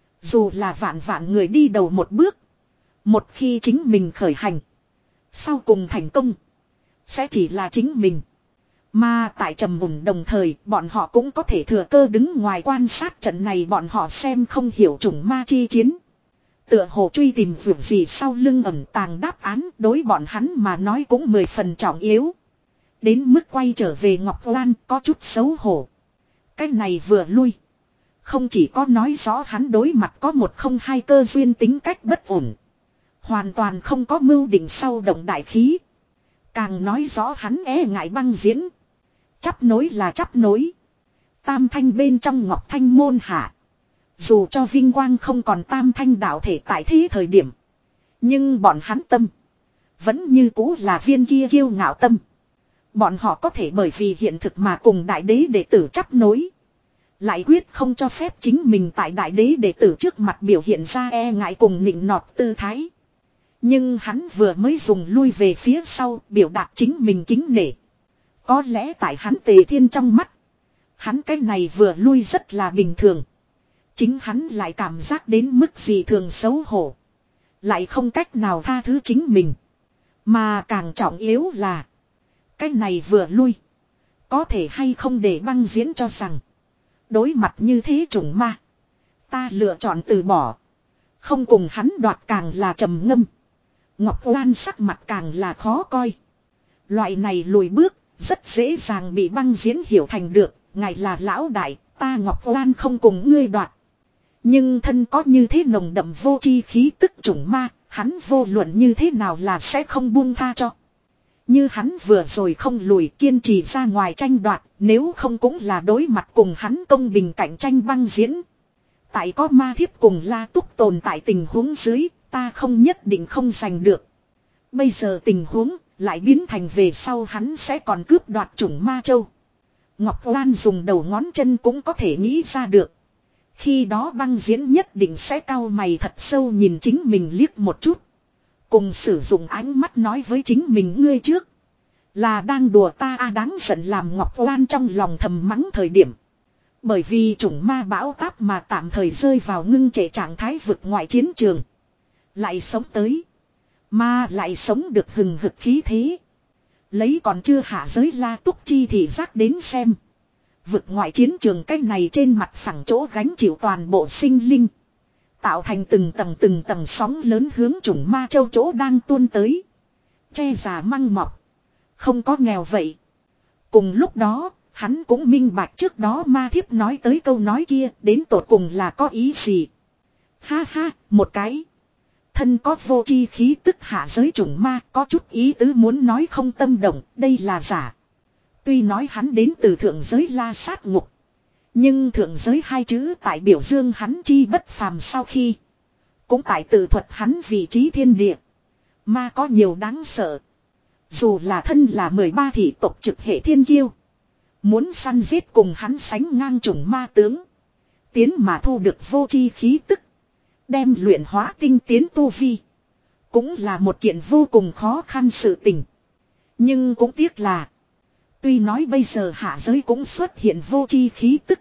Dù là vạn vạn người đi đầu một bước. Một khi chính mình khởi hành. Sau cùng thành công. Sẽ chỉ là chính mình. Mà tại trầm mùng đồng thời bọn họ cũng có thể thừa cơ đứng ngoài quan sát trận này bọn họ xem không hiểu chủng ma chi chiến. Tựa hồ truy tìm vượt gì sau lưng ẩn tàng đáp án đối bọn hắn mà nói cũng mười phần trọng yếu. Đến mức quay trở về Ngọc Lan có chút xấu hổ. Cái này vừa lui. Không chỉ có nói rõ hắn đối mặt có một không hai cơ duyên tính cách bất ổn. Hoàn toàn không có mưu định sau động đại khí. Càng nói rõ hắn e ngại băng diễn. Chắp nối là chắp nối. Tam thanh bên trong Ngọc Thanh môn hạ. Dù cho vinh quang không còn tam thanh đạo thể tại thế thời điểm. Nhưng bọn hắn tâm. Vẫn như cũ là viên kia kiêu ngạo tâm. Bọn họ có thể bởi vì hiện thực mà cùng đại đế đệ tử chắp nối. Lại quyết không cho phép chính mình tại đại đế đệ tử trước mặt biểu hiện ra e ngại cùng nịnh nọt tư thái. Nhưng hắn vừa mới dùng lui về phía sau biểu đạt chính mình kính nể. Có lẽ tại hắn Tề Thiên trong mắt. Hắn cái này vừa lui rất là bình thường. Chính hắn lại cảm giác đến mức gì thường xấu hổ. Lại không cách nào tha thứ chính mình. Mà càng trọng yếu là. Cái này vừa lui. Có thể hay không để băng diễn cho rằng. Đối mặt như thế trùng ma. Ta lựa chọn từ bỏ. Không cùng hắn đoạt càng là trầm ngâm. Ngọc Lan sắc mặt càng là khó coi. Loại này lùi bước. Rất dễ dàng bị băng diễn hiểu thành được. Ngài là lão đại. Ta Ngọc Lan không cùng ngươi đoạt. Nhưng thân có như thế nồng đậm vô chi khí tức trùng ma. Hắn vô luận như thế nào là sẽ không buông tha cho. Như hắn vừa rồi không lùi kiên trì ra ngoài tranh đoạt, nếu không cũng là đối mặt cùng hắn công bình cạnh tranh băng diễn. Tại có ma thiếp cùng La Túc tồn tại tình huống dưới, ta không nhất định không giành được. Bây giờ tình huống lại biến thành về sau hắn sẽ còn cướp đoạt chủng ma châu. Ngọc Lan dùng đầu ngón chân cũng có thể nghĩ ra được. Khi đó băng diễn nhất định sẽ cau mày thật sâu nhìn chính mình liếc một chút. Cùng sử dụng ánh mắt nói với chính mình ngươi trước. Là đang đùa ta a đáng giận làm Ngọc Lan trong lòng thầm mắng thời điểm. Bởi vì chủng ma bão táp mà tạm thời rơi vào ngưng trệ trạng thái vực ngoại chiến trường. Lại sống tới. Mà lại sống được hừng hực khí thế. Lấy còn chưa hạ giới La Túc chi thì giác đến xem. Vực ngoại chiến trường cách này trên mặt phẳng chỗ gánh chịu toàn bộ sinh linh. Tạo thành từng tầng từng tầng sóng lớn hướng chủng ma châu chỗ đang tuôn tới. Che già măng mọc. Không có nghèo vậy. Cùng lúc đó, hắn cũng minh bạch trước đó ma thiếp nói tới câu nói kia đến tột cùng là có ý gì. Ha ha, một cái. Thân có vô chi khí tức hạ giới chủng ma có chút ý tứ muốn nói không tâm động, đây là giả. Tuy nói hắn đến từ thượng giới La Sát Ngục. Nhưng thượng giới hai chữ tại biểu dương hắn chi bất phàm sau khi. Cũng tại tự thuật hắn vị trí thiên địa. Ma có nhiều đáng sợ. Dù là thân là mười ba thị tộc trực hệ thiên kiêu. Muốn săn giết cùng hắn sánh ngang chủng ma tướng. Tiến mà thu được vô chi khí tức. Đem luyện hóa tinh tiến tu vi. Cũng là một kiện vô cùng khó khăn sự tình. Nhưng cũng tiếc là. Tuy nói bây giờ hạ giới cũng xuất hiện vô chi khí tức.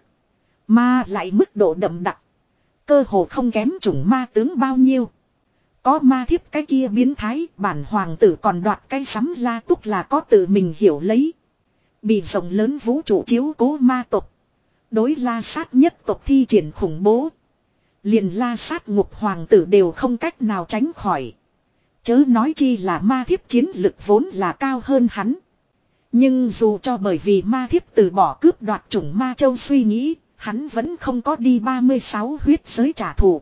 Mà lại mức độ đậm đặc. Cơ hồ không kém chủng ma tướng bao nhiêu. Có ma thiếp cái kia biến thái. Bản hoàng tử còn đoạt cái sắm La Túc là có tự mình hiểu lấy. Bị rộng lớn vũ trụ chiếu cố ma tộc. Đối La Sát nhất tộc thi triển khủng bố. Liền La Sát Ngục hoàng tử đều không cách nào tránh khỏi. Chớ nói chi là ma thiếp chiến lực vốn là cao hơn hắn. Nhưng dù cho bởi vì ma thiếp từ bỏ cướp đoạt chủng ma châu suy nghĩ, hắn vẫn không có đi ba mươi sáu huyết giới trả thù.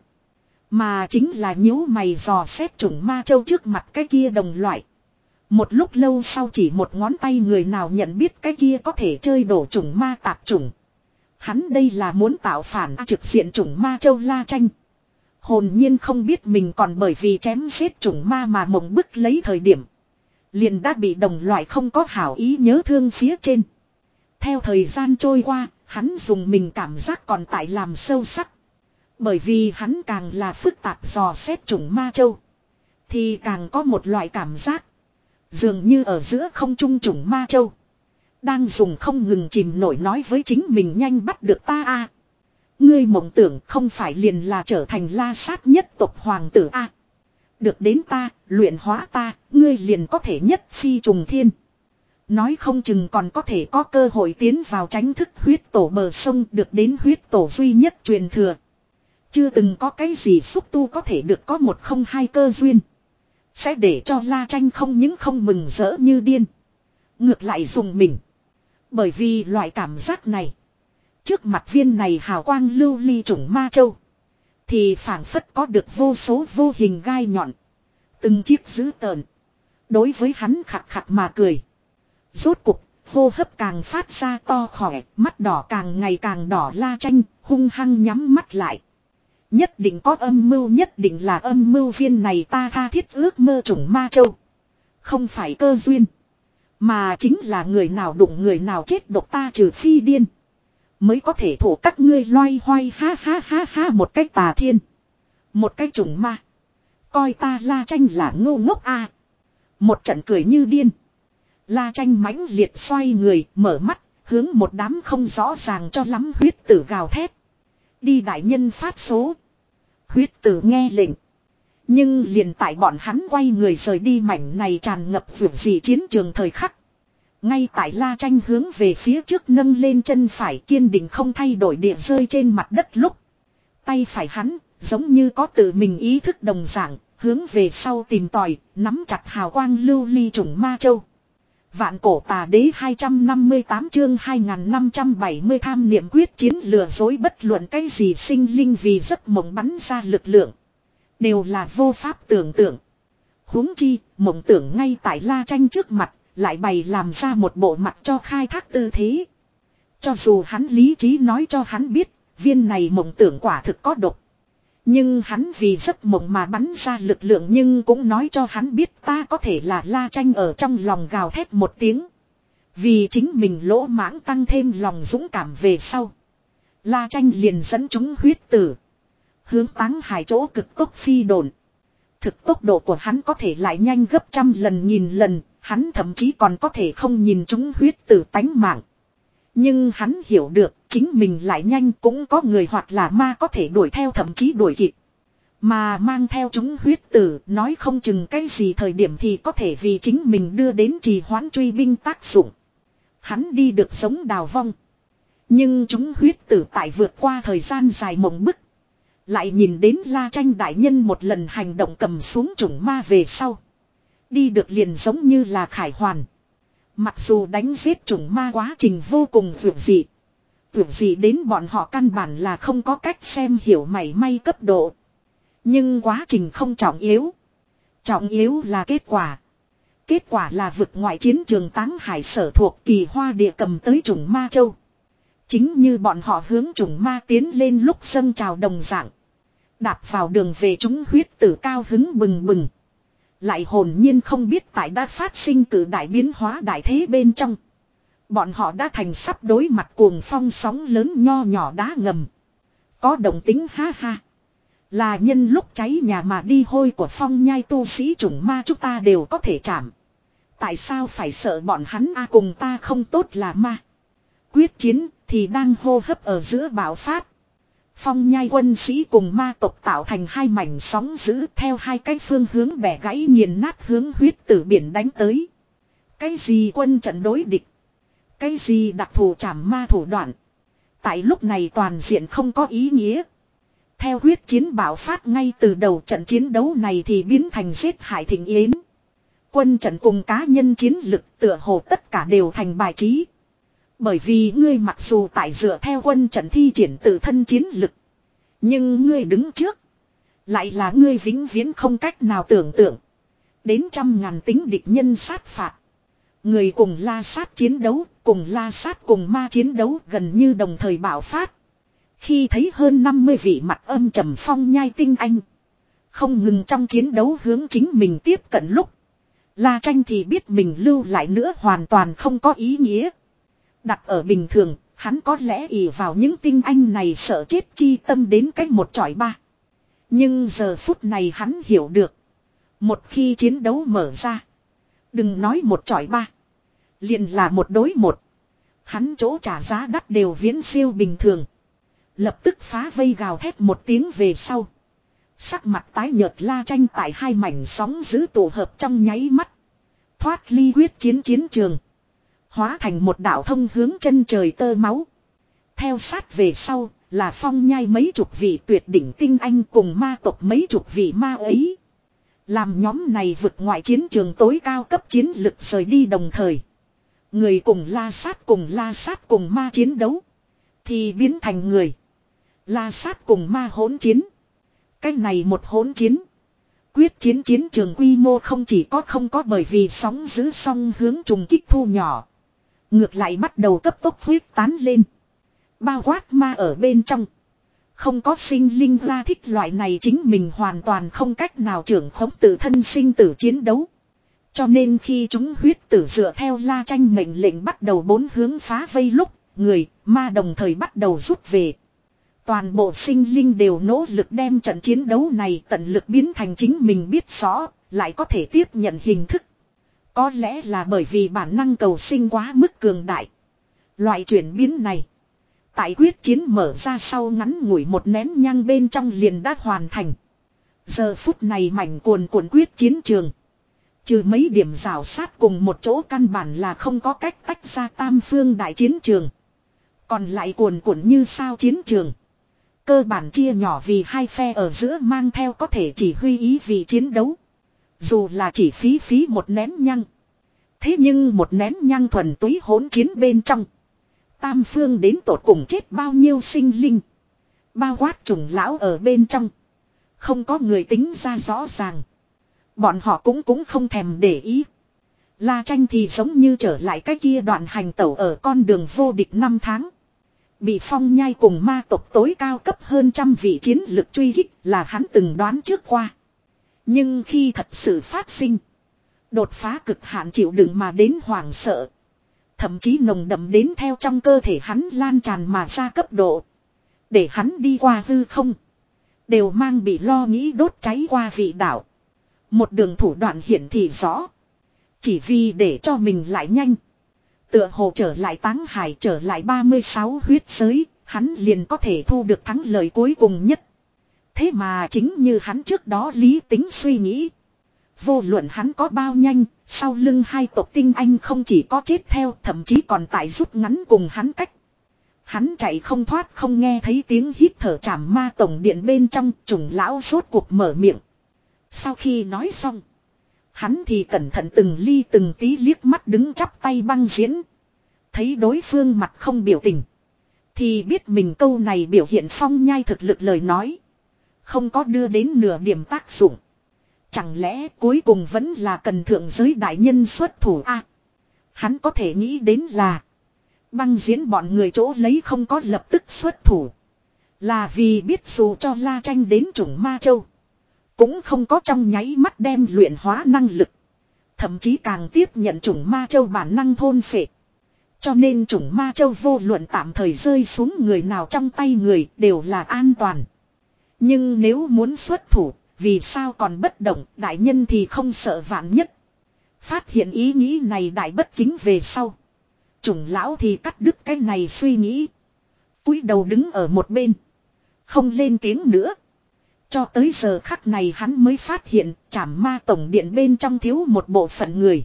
Mà chính là nhíu mày dò xét chủng ma châu trước mặt cái kia đồng loại. Một lúc lâu sau chỉ một ngón tay người nào nhận biết cái kia có thể chơi đổ chủng ma tạp chủng. Hắn đây là muốn tạo phản trực diện chủng ma châu La Tranh. Hồn nhiên không biết mình còn bởi vì chém giết chủng ma mà mộng bức lấy thời điểm. Liền đã bị đồng loại không có hảo ý nhớ thương phía trên. Theo thời gian trôi qua, hắn dùng mình cảm giác còn tại làm sâu sắc. Bởi vì hắn càng là phức tạp dò xét chủng ma châu. Thì càng có một loại cảm giác. Dường như ở giữa không trung chủng ma châu. Đang dùng không ngừng chìm nổi nói với chính mình nhanh bắt được ta a. Ngươi mộng tưởng không phải liền là trở thành La Sát nhất tộc hoàng tử a. Được đến ta, luyện hóa ta, ngươi liền có thể nhất phi trùng thiên. Nói không chừng còn có thể có cơ hội tiến vào tránh thức huyết tổ bờ sông được đến huyết tổ duy nhất truyền thừa. Chưa từng có cái gì xúc tu có thể được có một không hai cơ duyên. Sẽ để cho La Tranh không những không mừng rỡ như điên. Ngược lại dùng mình. Bởi vì loại cảm giác này. Trước mặt viên này hào quang lưu ly chủng ma châu. Thì phảng phất có được vô số vô hình gai nhọn. Từng chiếc dữ tợn. Đối với hắn khặt khặt mà cười. Rốt cục, hô hấp càng phát ra to khỏe, mắt đỏ càng ngày càng đỏ La Tranh, hung hăng nhắm mắt lại. Nhất định có âm mưu, nhất định là âm mưu viên này ta tha thiết ước mơ chủng ma châu. Không phải cơ duyên. Mà chính là người nào đụng người nào chết độc ta trừ phi điên. Mới có thể thủ các ngươi loay hoay ha ha ha ha một cách tà thiên. Một cách chủng ma. Coi ta La Tranh là ngu ngốc a. Một trận cười như điên. La Tranh mãnh liệt xoay người, mở mắt, hướng một đám không rõ ràng cho lắm huyết tử gào thét. Đi đại nhân phát số. Huyết tử nghe lệnh. Nhưng liền tại bọn hắn quay người rời đi mảnh này tràn ngập vượt dị chiến trường thời khắc. Ngay tại La Tranh hướng về phía trước nâng lên chân phải kiên định không thay đổi địa rơi trên mặt đất lúc. Tay phải hắn, giống như có tự mình ý thức đồng dạng, hướng về sau tìm tòi, nắm chặt hào quang lưu ly chủng ma châu. Vạn cổ tà đế hai trăm năm mươi tám chương hai nghìn năm trăm bảy mươi tham niệm quyết chiến lừa dối bất luận cái gì sinh linh vì giấc mộng bắn ra lực lượng. Đều là vô pháp tưởng tượng. Huống chi, mộng tưởng ngay tại La Tranh trước mặt, lại bày làm ra một bộ mặt cho khai thác tư thế. Cho dù hắn lý trí nói cho hắn biết, viên này mộng tưởng quả thực có độc. Nhưng hắn vì giấc mộng mà bắn ra lực lượng, nhưng cũng nói cho hắn biết ta có thể là La Tranh ở trong lòng gào thét một tiếng. Vì chính mình lỗ mãng tăng thêm lòng dũng cảm về sau. La Tranh liền dẫn chúng huyết tử. Hướng Táng Hải chỗ cực tốc phi độn. Thực tốc độ của hắn có thể lại nhanh gấp trăm lần nghìn lần, hắn thậm chí còn có thể không nhìn chúng huyết tử tánh mạng. Nhưng hắn hiểu được, chính mình lại nhanh cũng có người hoặc là ma có thể đuổi theo, thậm chí đuổi kịp. Mà mang theo chúng huyết tử, nói không chừng cái gì thời điểm thì có thể vì chính mình đưa đến trì hoãn truy binh tác dụng. Hắn đi được giống đào vong. Nhưng chúng huyết tử tại vượt qua thời gian dài mộng bức. Lại nhìn đến La Tranh đại nhân một lần hành động cầm xuống chủng ma về sau. Đi được liền giống như là khải hoàn. Mặc dù đánh giết chủng ma quá trình vô cùng vượt dị. Vượt dị đến bọn họ căn bản là không có cách xem hiểu mảy may cấp độ. Nhưng quá trình không trọng yếu. Trọng yếu là kết quả. Kết quả là vực ngoại chiến trường Táng Hải sở thuộc Kỳ Hoa Địa cầm tới chủng ma châu. Chính như bọn họ hướng chủng ma tiến lên lúc dâng trào đồng dạng. Đạp vào đường về chúng huyết tử cao hứng bừng bừng. Lại hồn nhiên không biết tại đã phát sinh cử đại biến hóa đại thế bên trong. Bọn họ đã thành sắp đối mặt cuồng phong sóng lớn nho nhỏ đá ngầm. Có động tính ha ha. Là nhân lúc cháy nhà mà đi hôi của phong nhai tu sĩ chủng ma chúng ta đều có thể chạm. Tại sao phải sợ bọn hắn a cùng ta không tốt là ma. Quyết chiến thì đang hô hấp ở giữa bạo phát. Phong nhai quân sĩ cùng ma tộc tạo thành hai mảnh sóng dữ theo hai cái phương hướng bẻ gãy nghiền nát hướng huyết tử biển đánh tới. Cái gì quân trận đối địch? Cái gì đặc thù trảm ma thủ đoạn? Tại lúc này toàn diện không có ý nghĩa. Theo huyết chiến bạo phát ngay từ đầu trận chiến đấu này thì biến thành giết hại thịnh yến. Quân trận cùng cá nhân chiến lực tựa hồ tất cả đều thành bài trí. Bởi vì ngươi mặc dù tại dựa theo quân trận thi triển tự thân chiến lực. Nhưng ngươi đứng trước. Lại là ngươi vĩnh viễn không cách nào tưởng tượng. Đến trăm ngàn tính địch nhân sát phạt. Người cùng la sát chiến đấu, cùng la sát cùng ma chiến đấu gần như đồng thời bạo phát. Khi thấy hơn năm mươi vị mặt âm trầm phong nhai tinh anh. Không ngừng trong chiến đấu hướng chính mình tiếp cận lúc. La Tranh thì biết mình lưu lại nữa hoàn toàn không có ý nghĩa. Đặt ở bình thường, hắn có lẽ ỷ vào những tinh anh này sợ chết chi tâm đến cách một chọi ba. Nhưng giờ phút này hắn hiểu được. Một khi chiến đấu mở ra. Đừng nói một chọi ba. Liền là một đối một. Hắn chỗ trả giá đắt đều viễn siêu bình thường. Lập tức phá vây gào thét một tiếng về sau. Sắc mặt tái nhợt La Tranh tại hai mảnh sóng giữ tổ hợp trong nháy mắt. Thoát ly quyết chiến chiến trường. Hóa thành một đạo thông hướng chân trời tơ máu. Theo sát về sau là phong nhai mấy chục vị tuyệt đỉnh tinh anh cùng ma tộc mấy chục vị ma ấy. Làm nhóm này vượt ngoại chiến trường tối cao cấp chiến lực rời đi đồng thời. Người cùng la sát cùng la sát cùng ma chiến đấu. Thì biến thành người. La sát cùng ma hỗn chiến. Cái này một hỗn chiến. Quyết chiến chiến trường quy mô không chỉ có không có bởi vì sóng giữ song hướng trùng kích thu nhỏ. Ngược lại bắt đầu cấp tốc huyết tán lên. Bao quát ma ở bên trong. Không có sinh linh ra thích loại này chính mình hoàn toàn không cách nào trưởng khống tự thân sinh tử chiến đấu. Cho nên khi chúng huyết tử dựa theo La Tranh mệnh lệnh bắt đầu bốn hướng phá vây lúc, người, ma đồng thời bắt đầu rút về. Toàn bộ sinh linh đều nỗ lực đem trận chiến đấu này tận lực biến thành chính mình biết rõ, lại có thể tiếp nhận hình thức. Có lẽ là bởi vì bản năng cầu sinh quá mức cường đại. Loại chuyển biến này, tại quyết chiến mở ra sau ngắn ngủi một nén nhang bên trong liền đã hoàn thành. Giờ phút này mảnh cuồn cuộn quyết chiến trường. Trừ mấy điểm rào sát cùng một chỗ căn bản là không có cách tách ra tam phương đại chiến trường. Còn lại cuồn cuộn như sao chiến trường. Cơ bản chia nhỏ vì hai phe ở giữa mang theo có thể chỉ huy ý vì chiến đấu. Dù là chỉ phí phí một nén nhăng. Thế nhưng một nén nhăng thuần túy hỗn chiến bên trong. Tam phương đến tột cùng chết bao nhiêu sinh linh. Bao quát trùng lão ở bên trong. Không có người tính ra rõ ràng. Bọn họ cũng cũng không thèm để ý. La Tranh thì giống như trở lại cái kia đoạn hành tẩu ở con đường vô địch năm tháng. Bị Phong Nhai cùng ma tộc tối cao cấp hơn trăm vị chiến lực truy kích là hắn từng đoán trước qua. Nhưng khi thật sự phát sinh, đột phá cực hạn chịu đựng mà đến hoảng sợ. Thậm chí nồng đậm đến theo trong cơ thể hắn lan tràn mà ra cấp độ. Để hắn đi qua hư không. Đều mang bị lo nghĩ đốt cháy qua vị đảo. Một đường thủ đoạn hiển thị rõ. Chỉ vì để cho mình lại nhanh. Tựa hồ trở lại Táng Hải, trở lại ba mươi sáu huyết giới, hắn liền có thể thu được thắng lợi cuối cùng nhất. Thế mà chính như hắn trước đó lý tính suy nghĩ. Vô luận hắn có bao nhanh, sau lưng hai tộc tinh anh không chỉ có chết theo, thậm chí còn tại rút ngắn cùng hắn cách. Hắn chạy không thoát, không nghe thấy tiếng hít thở chảm ma tổng điện bên trong, trùng lão rốt cuộc mở miệng. Sau khi nói xong, hắn thì cẩn thận từng ly từng tí liếc mắt đứng chắp tay Băng Diễn. Thấy đối phương mặt không biểu tình, thì biết mình câu này biểu hiện Phong Nhai thực lực lời nói không có đưa đến nửa điểm tác dụng. Chẳng lẽ cuối cùng vẫn là cần thượng giới đại nhân xuất thủ a? À, hắn có thể nghĩ đến là Băng Diễn bọn người chỗ lấy không có lập tức xuất thủ, là vì biết dù cho La Tranh đến Trùng Ma Châu cũng không có trong nháy mắt đem luyện hóa năng lực. Thậm chí càng tiếp nhận Trùng Ma Châu bản năng thôn phệ. Cho nên Trùng Ma Châu vô luận tạm thời rơi xuống người nào trong tay người đều là an toàn. Nhưng nếu muốn xuất thủ, vì sao còn bất động, đại nhân thì không sợ vạn nhất. Phát hiện ý nghĩ này đại bất kính về sau, Trùng lão thì cắt đứt cái này suy nghĩ. Cúi đầu đứng ở một bên, không lên tiếng nữa. Cho tới giờ khắc này hắn mới phát hiện Trảm Ma tổng điện bên trong thiếu một bộ phận người.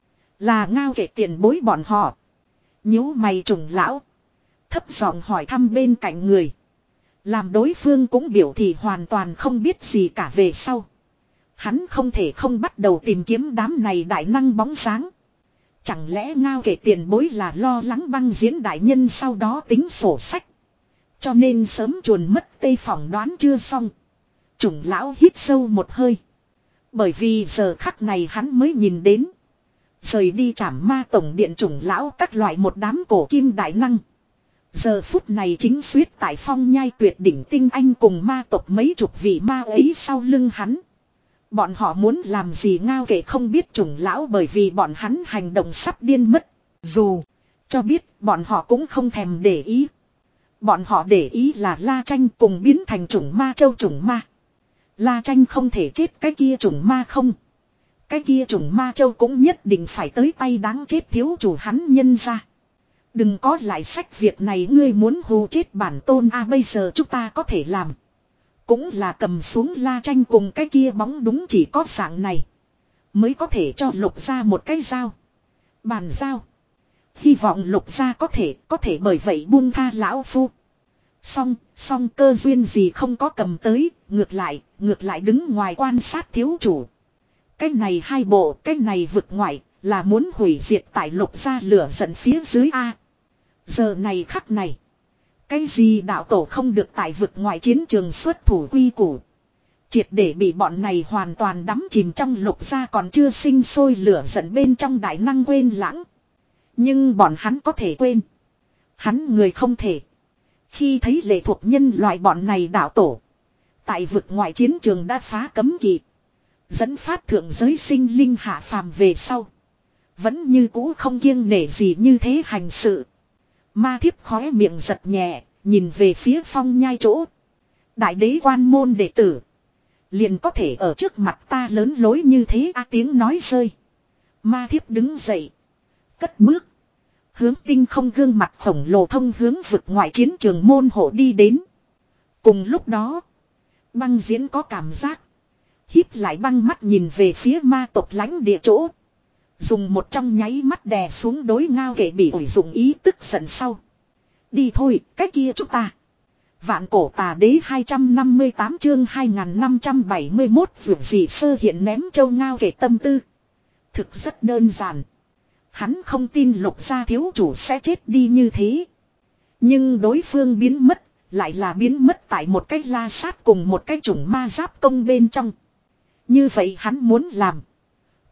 Là Ngao Kệ tiền bối bọn họ. Nhíu mày Trùng lão, thấp giọng hỏi thăm bên cạnh người. Làm đối phương cũng biểu thị hoàn toàn không biết gì cả về sau. Hắn không thể không bắt đầu tìm kiếm đám này đại năng bóng sáng. Chẳng lẽ Ngao Kệ tiền bối là lo lắng Băng Diễn đại nhân sau đó tính sổ sách. Cho nên sớm chuồn mất tê phỏng đoán chưa xong. Trùng lão hít sâu một hơi. Bởi vì giờ khắc này hắn mới nhìn đến. Rời đi Trảm Ma tổng điện Trùng lão các loại một đám cổ kim đại năng. Giờ phút này chính suýt tại Phong Nhai tuyệt đỉnh tinh anh cùng ma tộc mấy chục vị ma ấy sau lưng hắn. Bọn họ muốn làm gì Ngao Kệ không biết Trùng lão, bởi vì bọn hắn hành động sắp điên mất. Dù cho biết bọn họ cũng không thèm để ý. Bọn họ để ý là La Tranh cùng biến thành Trùng Ma Châu Trùng Ma. La Tranh không thể chết, cái kia Trùng Ma không. Cái kia Trùng Ma Châu cũng nhất định phải tới tay đáng chết thiếu chủ hắn nhân ra. Đừng có lại sách việc này, ngươi muốn hù chết bản tôn a. À, bây giờ chúng ta có thể làm cũng là cầm xuống La Tranh cùng cái kia bóng, đúng chỉ có dạng này mới có thể cho Lục gia một cái dao bàn giao. Hy vọng Lục gia có thể có thể bởi vậy buông tha lão phu. Xong xong cơ duyên gì không có cầm tới, ngược lại ngược lại đứng ngoài quan sát thiếu chủ. Cái này hai bộ, cái này vực ngoại là muốn hủy diệt tại Lục gia lửa giận phía dưới a. Giờ này khắc này, cái gì đạo tổ không được tại vực ngoại chiến trường xuất thủ quy củ, triệt để bị bọn này hoàn toàn đắm chìm trong Lục gia còn chưa sinh sôi lửa giận bên trong đại năng quên lãng. Nhưng bọn hắn có thể quên, hắn người không thể. Khi thấy lệ thuộc nhân loại bọn này đạo tổ tại vực ngoại chiến trường đã phá cấm kỵ, dẫn phát thượng giới sinh linh hạ phàm về sau, vẫn như cũ không kiêng nể gì như thế hành sự. Ma Thiếp khóe miệng giật nhẹ, nhìn về phía Phong Nhai chỗ. Đại đế quan môn đệ tử, liền có thể ở trước mặt ta lớn lối như thế a. À, tiếng nói rơi, Ma Thiếp đứng dậy, cất bước, hướng tinh không gương mặt khổng lồ thông hướng vực ngoại chiến trường môn hộ đi đến. Cùng lúc đó, Băng Diễn có cảm giác, híp lại băng mắt nhìn về phía ma tộc lãnh địa chỗ. Dùng một trong nháy mắt đè xuống đối Ngao Kệ bị ủi dụng ý tức giận sau. Đi thôi, cái kia chúng ta. Vạn cổ tà đế hai trăm năm mươi tám chương hai nghìn năm trăm bảy mươi mốt vượt gì sơ hiện ném châu. Ngao Kệ tâm tư thực rất đơn giản. Hắn không tin Lục gia thiếu chủ sẽ chết đi như thế. Nhưng đối phương biến mất, lại là biến mất tại một cái la sát cùng một cái chủng ma giáp công bên trong. Như vậy hắn muốn làm,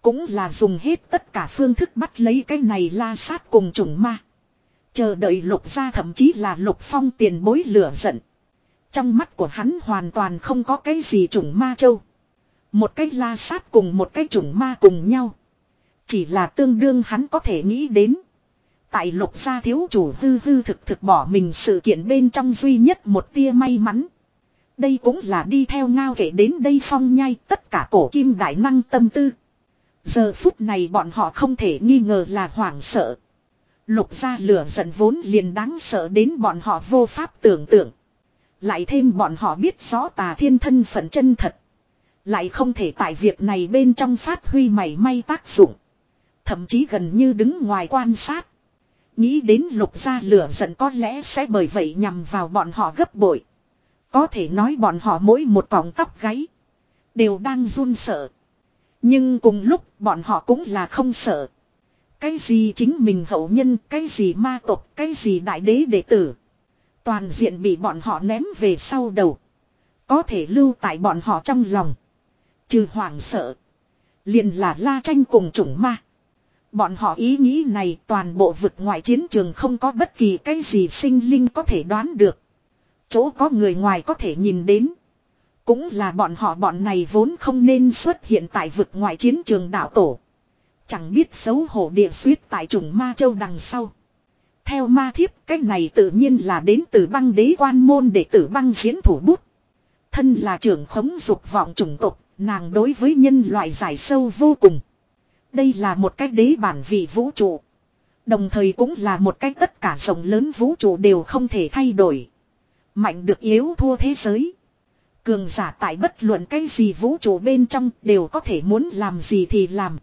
Cũng là dùng hết tất cả phương thức bắt lấy cái này la sát cùng chủng ma. Chờ đợi Lục gia thậm chí là Lục Phong tiền bối lửa giận. Trong mắt của hắn hoàn toàn không có cái gì chủng ma châu. Một cái la sát cùng một cái chủng ma cùng nhau. Chỉ là tương đương hắn có thể nghĩ đến. Tại Lục gia thiếu chủ hư hư thực thực bỏ mình sự kiện bên trong duy nhất một tia may mắn. Đây cũng là đi theo Ngao Kệ đến đây phong nhai tất cả cổ kim đại năng tâm tư. Giờ phút này bọn họ không thể nghi ngờ là hoảng sợ. Lục gia lửa giận vốn liền đáng sợ đến bọn họ vô pháp tưởng tượng. Lại thêm bọn họ biết rõ Tà Thiên thân phận chân thật. Lại không thể tại việc này bên trong phát huy mảy may tác dụng. Thậm chí gần như đứng ngoài quan sát. Nghĩ đến Lục gia lửa giận có lẽ sẽ bởi vậy nhằm vào bọn họ gấp bội. Có thể nói bọn họ mỗi một cọng tóc gáy đều đang run sợ. Nhưng cùng lúc bọn họ cũng là không sợ. Cái gì chính mình hậu nhân, cái gì ma tộc, cái gì đại đế đệ tử. Toàn diện bị bọn họ ném về sau đầu. Có thể lưu tại bọn họ trong lòng. Trừ hoảng sợ. Liền là la tranh cùng chủng ma. Bọn họ ý nghĩ này toàn bộ vực ngoại chiến trường không có bất kỳ cái gì sinh linh có thể đoán được. Chỗ có người ngoài có thể nhìn đến. Cũng là bọn họ bọn này vốn không nên xuất hiện tại vực ngoại chiến trường đạo tổ. Chẳng biết xấu hổ địa suýt tại chủng ma châu đằng sau. Theo ma thiếp cách này tự nhiên là đến từ băng đế quan môn đệ tử băng diễn thủ bút. Thân là trưởng khống dục vọng chủng tộc, nàng đối với nhân loại giải sâu vô cùng. Đây là một cái đế bản vị vũ trụ. Đồng thời cũng là một cái tất cả rộng lớn vũ trụ đều không thể thay đổi. Mạnh được yếu thua thế giới. Cường giả tại bất luận cái gì vũ trụ bên trong đều có thể muốn làm gì thì làm.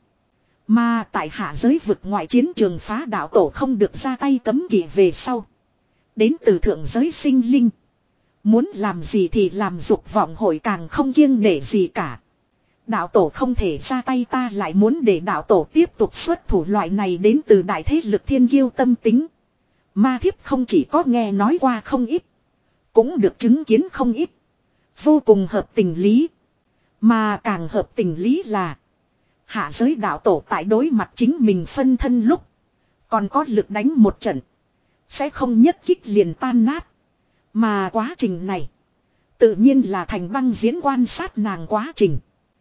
Mà tại hạ giới vực ngoại chiến trường phá đạo tổ không được ra tay cấm kỵ về sau. Đến từ thượng giới sinh linh. Muốn làm gì thì làm, dục vọng hội càng không kiêng nể gì cả. Đạo tổ không thể ra tay, ta lại muốn để đạo tổ tiếp tục xuất thủ. Loại này đến từ đại thế lực thiên kiêu tâm tính. Ma thiếp không chỉ có nghe nói qua không ít. Cũng được chứng kiến không ít. Vô cùng hợp tình lý. Mà càng hợp tình lý là. Hạ giới đạo tổ tại đối mặt chính mình phân thân lúc. Còn có lực đánh một trận. Sẽ không nhất kích liền tan nát. Mà quá trình này. Tự nhiên là thành băng diễn quan sát nàng quá trình.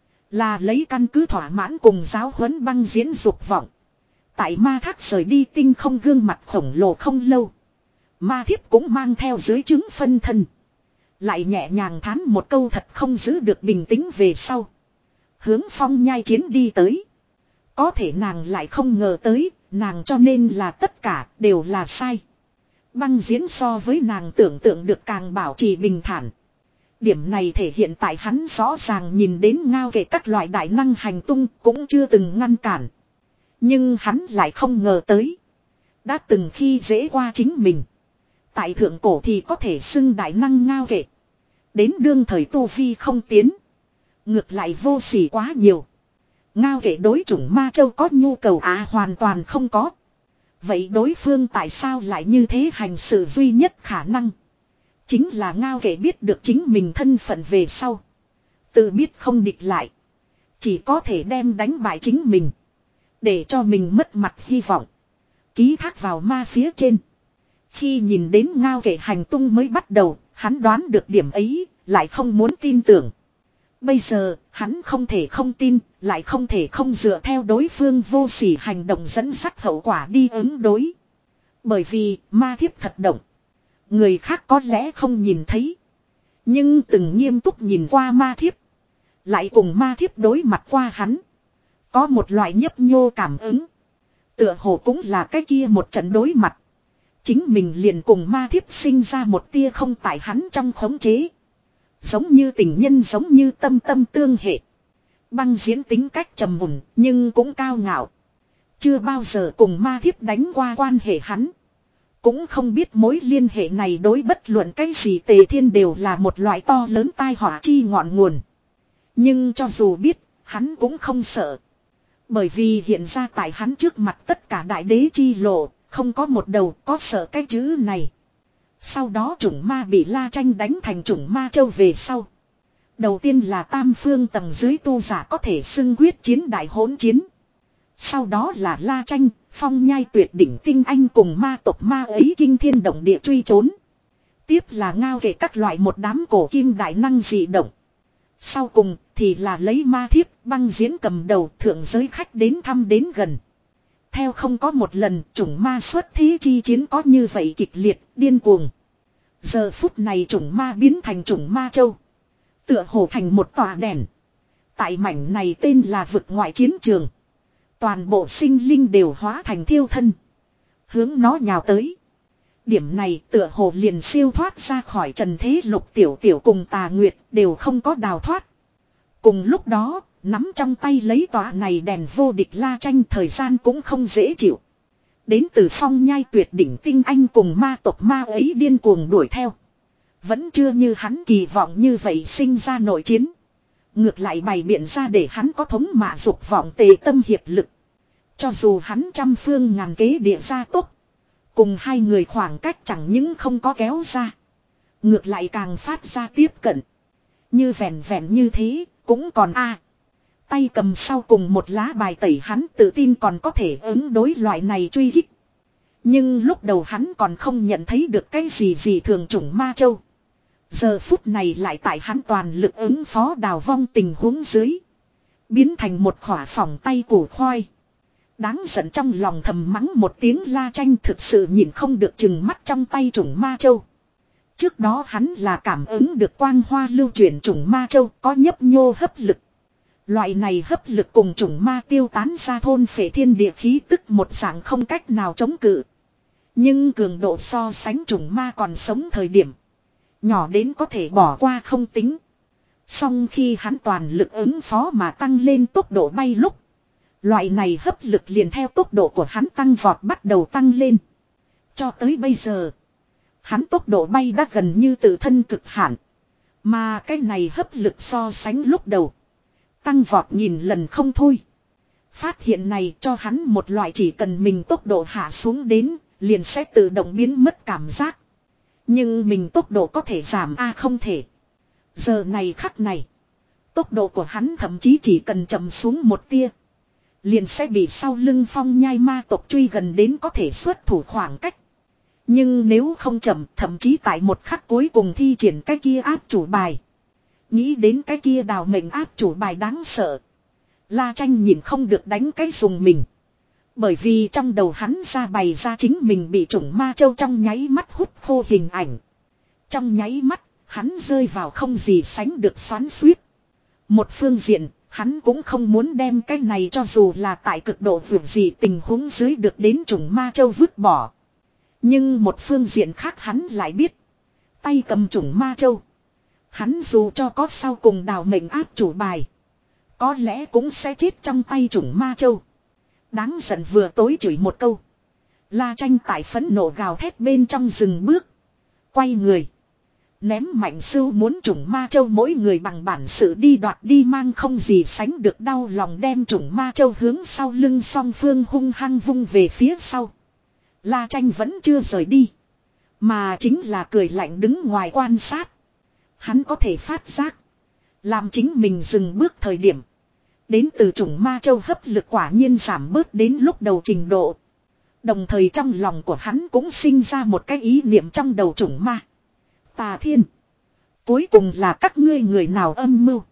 Là lấy căn cứ thỏa mãn cùng giáo huấn băng diễn dục vọng. Tại ma thác rời đi tinh không gương mặt khổng lồ không lâu. Ma thiếp cũng mang theo dưới chứng phân thân. Lại nhẹ nhàng thán một câu thật không giữ được bình tĩnh về sau. Hướng phong nhai chiến đi tới. Có thể nàng lại không ngờ tới, nàng cho nên là tất cả đều là sai. Băng diễn so với nàng tưởng tượng được càng bảo trì bình thản. Điểm này thể hiện tại hắn rõ ràng nhìn đến Ngao Kệ các loại đại năng hành tung cũng chưa từng ngăn cản. Nhưng hắn lại không ngờ tới. Đã từng khi dễ qua chính mình. Tại thượng cổ thì có thể xưng đại năng Ngao Kệ. Đến đương thời tu vi không tiến. Ngược lại vô sỉ quá nhiều. Ngao Kệ đối chủng ma châu có nhu cầu à, hoàn toàn không có. Vậy đối phương tại sao lại như thế hành sự? Duy nhất khả năng chính là Ngao Kệ biết được chính mình thân phận về sau. Tự biết không địch lại. Chỉ có thể đem đánh bại chính mình. Để cho mình mất mặt hy vọng. Ký thác vào ma phía trên. Khi nhìn đến Ngao Kệ hành tung mới bắt đầu, hắn đoán được điểm ấy, lại không muốn tin tưởng. Bây giờ, hắn không thể không tin, lại không thể không dựa theo đối phương vô sỉ hành động dẫn dắt hậu quả đi ứng đối. Bởi vì, ma thiếp thật động. Người khác có lẽ không nhìn thấy. Nhưng từng nghiêm túc nhìn qua ma thiếp. Lại cùng ma thiếp đối mặt qua hắn. Có một loại nhấp nhô cảm ứng. Tựa hồ cũng là cái kia một trận đối mặt. Chính mình liền cùng ma thiếp sinh ra một tia không tại hắn trong khống chế. Giống như tình nhân, giống như tâm tâm tương hệ. Băng diễn tính cách trầm mùn nhưng cũng cao ngạo. Chưa bao giờ cùng ma thiếp đánh qua quan hệ hắn. Cũng không biết mối liên hệ này đối bất luận cái gì Tề Thiên đều là một loại to lớn tai họa chi ngọn nguồn. Nhưng cho dù biết, hắn cũng không sợ. Bởi vì hiện ra tại hắn trước mặt tất cả đại đế chi lộ, không có một đầu có sợ cái chữ này. Sau đó chủng ma bị La Tranh đánh thành chủng ma châu về sau. Đầu tiên là tam phương tầng dưới tu giả có thể xưng quyết chiến đại hỗn chiến. Sau đó là La Tranh, Phong Nhai tuyệt đỉnh tinh anh cùng ma tộc ma ấy kinh thiên động địa truy trốn. Tiếp là ngao kể các loại một đám cổ kim đại năng dị động. Sau cùng thì là lấy ma thiếp băng diễn cầm đầu thượng giới khách đến thăm đến gần. Theo không có một lần chủng ma xuất thế chi chiến có như vậy kịch liệt, điên cuồng. Giờ phút này chủng ma biến thành chủng ma châu. Tựa hồ thành một tòa đèn. Tại mảnh này tên là vực ngoại chiến trường. Toàn bộ sinh linh đều hóa thành thiêu thân. Hướng nó nhào tới. Điểm này tựa hồ liền siêu thoát ra khỏi trần thế lục tiểu tiểu cùng tà nguyệt đều không có đào thoát. Cùng lúc đó, nắm trong tay lấy tòa này đèn vô địch La Tranh thời gian cũng không dễ chịu. Đến từ Phong Nhai tuyệt đỉnh tinh anh cùng ma tộc ma ấy điên cuồng đuổi theo. Vẫn chưa như hắn kỳ vọng như vậy sinh ra nội chiến. Ngược lại bày biện ra để hắn có thống mạ dục vọng tề tâm hiệp lực. Cho dù hắn trăm phương ngàn kế địa ra tốt. Cùng hai người khoảng cách chẳng những không có kéo ra. Ngược lại càng phát ra tiếp cận. Như vẹn vẹn như thế, cũng còn a tay cầm sau cùng một lá bài tẩy hắn tự tin còn có thể ứng đối loại này truy kích. Nhưng lúc đầu hắn còn không nhận thấy được cái gì gì thường chủng ma châu. Giờ phút này lại tại hắn toàn lực ứng phó đào vong tình huống dưới. Biến thành một khỏa phỏng tay củ khoai. Đáng giận trong lòng thầm mắng một tiếng La Tranh thực sự nhìn không được chừng mắt trong tay chủng ma châu. Trước đó hắn là cảm ứng được quang hoa lưu chuyển chủng ma châu có nhấp nhô hấp lực. Loại này hấp lực cùng chủng ma tiêu tán ra thôn phệ thiên địa khí tức một dạng không cách nào chống cự. Nhưng cường độ so sánh chủng ma còn sống thời điểm. Nhỏ đến có thể bỏ qua không tính. Song khi hắn toàn lực ứng phó mà tăng lên tốc độ bay lúc. Loại này hấp lực liền theo tốc độ của hắn tăng vọt bắt đầu tăng lên. Cho tới bây giờ. Hắn tốc độ bay đã gần như tự thân cực hạn. Mà cái này hấp lực so sánh lúc đầu. Tăng vọt nghìn lần không thôi. Phát hiện này cho hắn một loại chỉ cần mình tốc độ hạ xuống đến. Liền sẽ tự động biến mất cảm giác. Nhưng mình tốc độ có thể giảm a không thể. Giờ này khắc này. Tốc độ của hắn thậm chí chỉ cần chậm xuống một tia. Liền sẽ bị sau lưng Phong Nhai ma tộc truy gần đến có thể xuất thủ khoảng cách. Nhưng nếu không chậm thậm chí tại một khắc cuối cùng thi triển cái kia áp chủ bài. Nghĩ đến cái kia đào mệnh áp chủ bài đáng sợ. La Tranh nhìn không được đánh cái dùng mình. Bởi vì trong đầu hắn ra bày ra chính mình bị chủng ma châu trong nháy mắt hút khô hình ảnh. Trong nháy mắt, hắn rơi vào không gì sánh được xoắn xuýt. Một phương diện, hắn cũng không muốn đem cái này cho dù là tại cực độ vượt gì tình huống dưới được đến chủng ma châu vứt bỏ. Nhưng một phương diện khác hắn lại biết. Tay cầm chủng ma châu. Hắn dù cho có sau cùng đào mệnh áp chủ bài. Có lẽ cũng sẽ chết trong tay chủng ma châu. Đáng giận vừa tối chửi một câu. La Tranh tại phẫn nộ gào thét bên trong rừng bước. Quay người. Ném mạnh sưu muốn chủng ma châu mỗi người bằng bản sự đi đoạt đi mang không gì sánh được đau lòng đem chủng ma châu hướng sau lưng song phương hung hăng vung về phía sau. La Tranh vẫn chưa rời đi. Mà chính là cười lạnh đứng ngoài quan sát. Hắn có thể phát giác. Làm chính mình dừng bước thời điểm. Đến từ chủng ma châu hấp lực quả nhiên giảm bớt đến lúc đầu trình độ. Đồng thời trong lòng của hắn cũng sinh ra một cái ý niệm trong đầu chủng ma. Tà Thiên. Cuối cùng là các ngươi người nào âm mưu.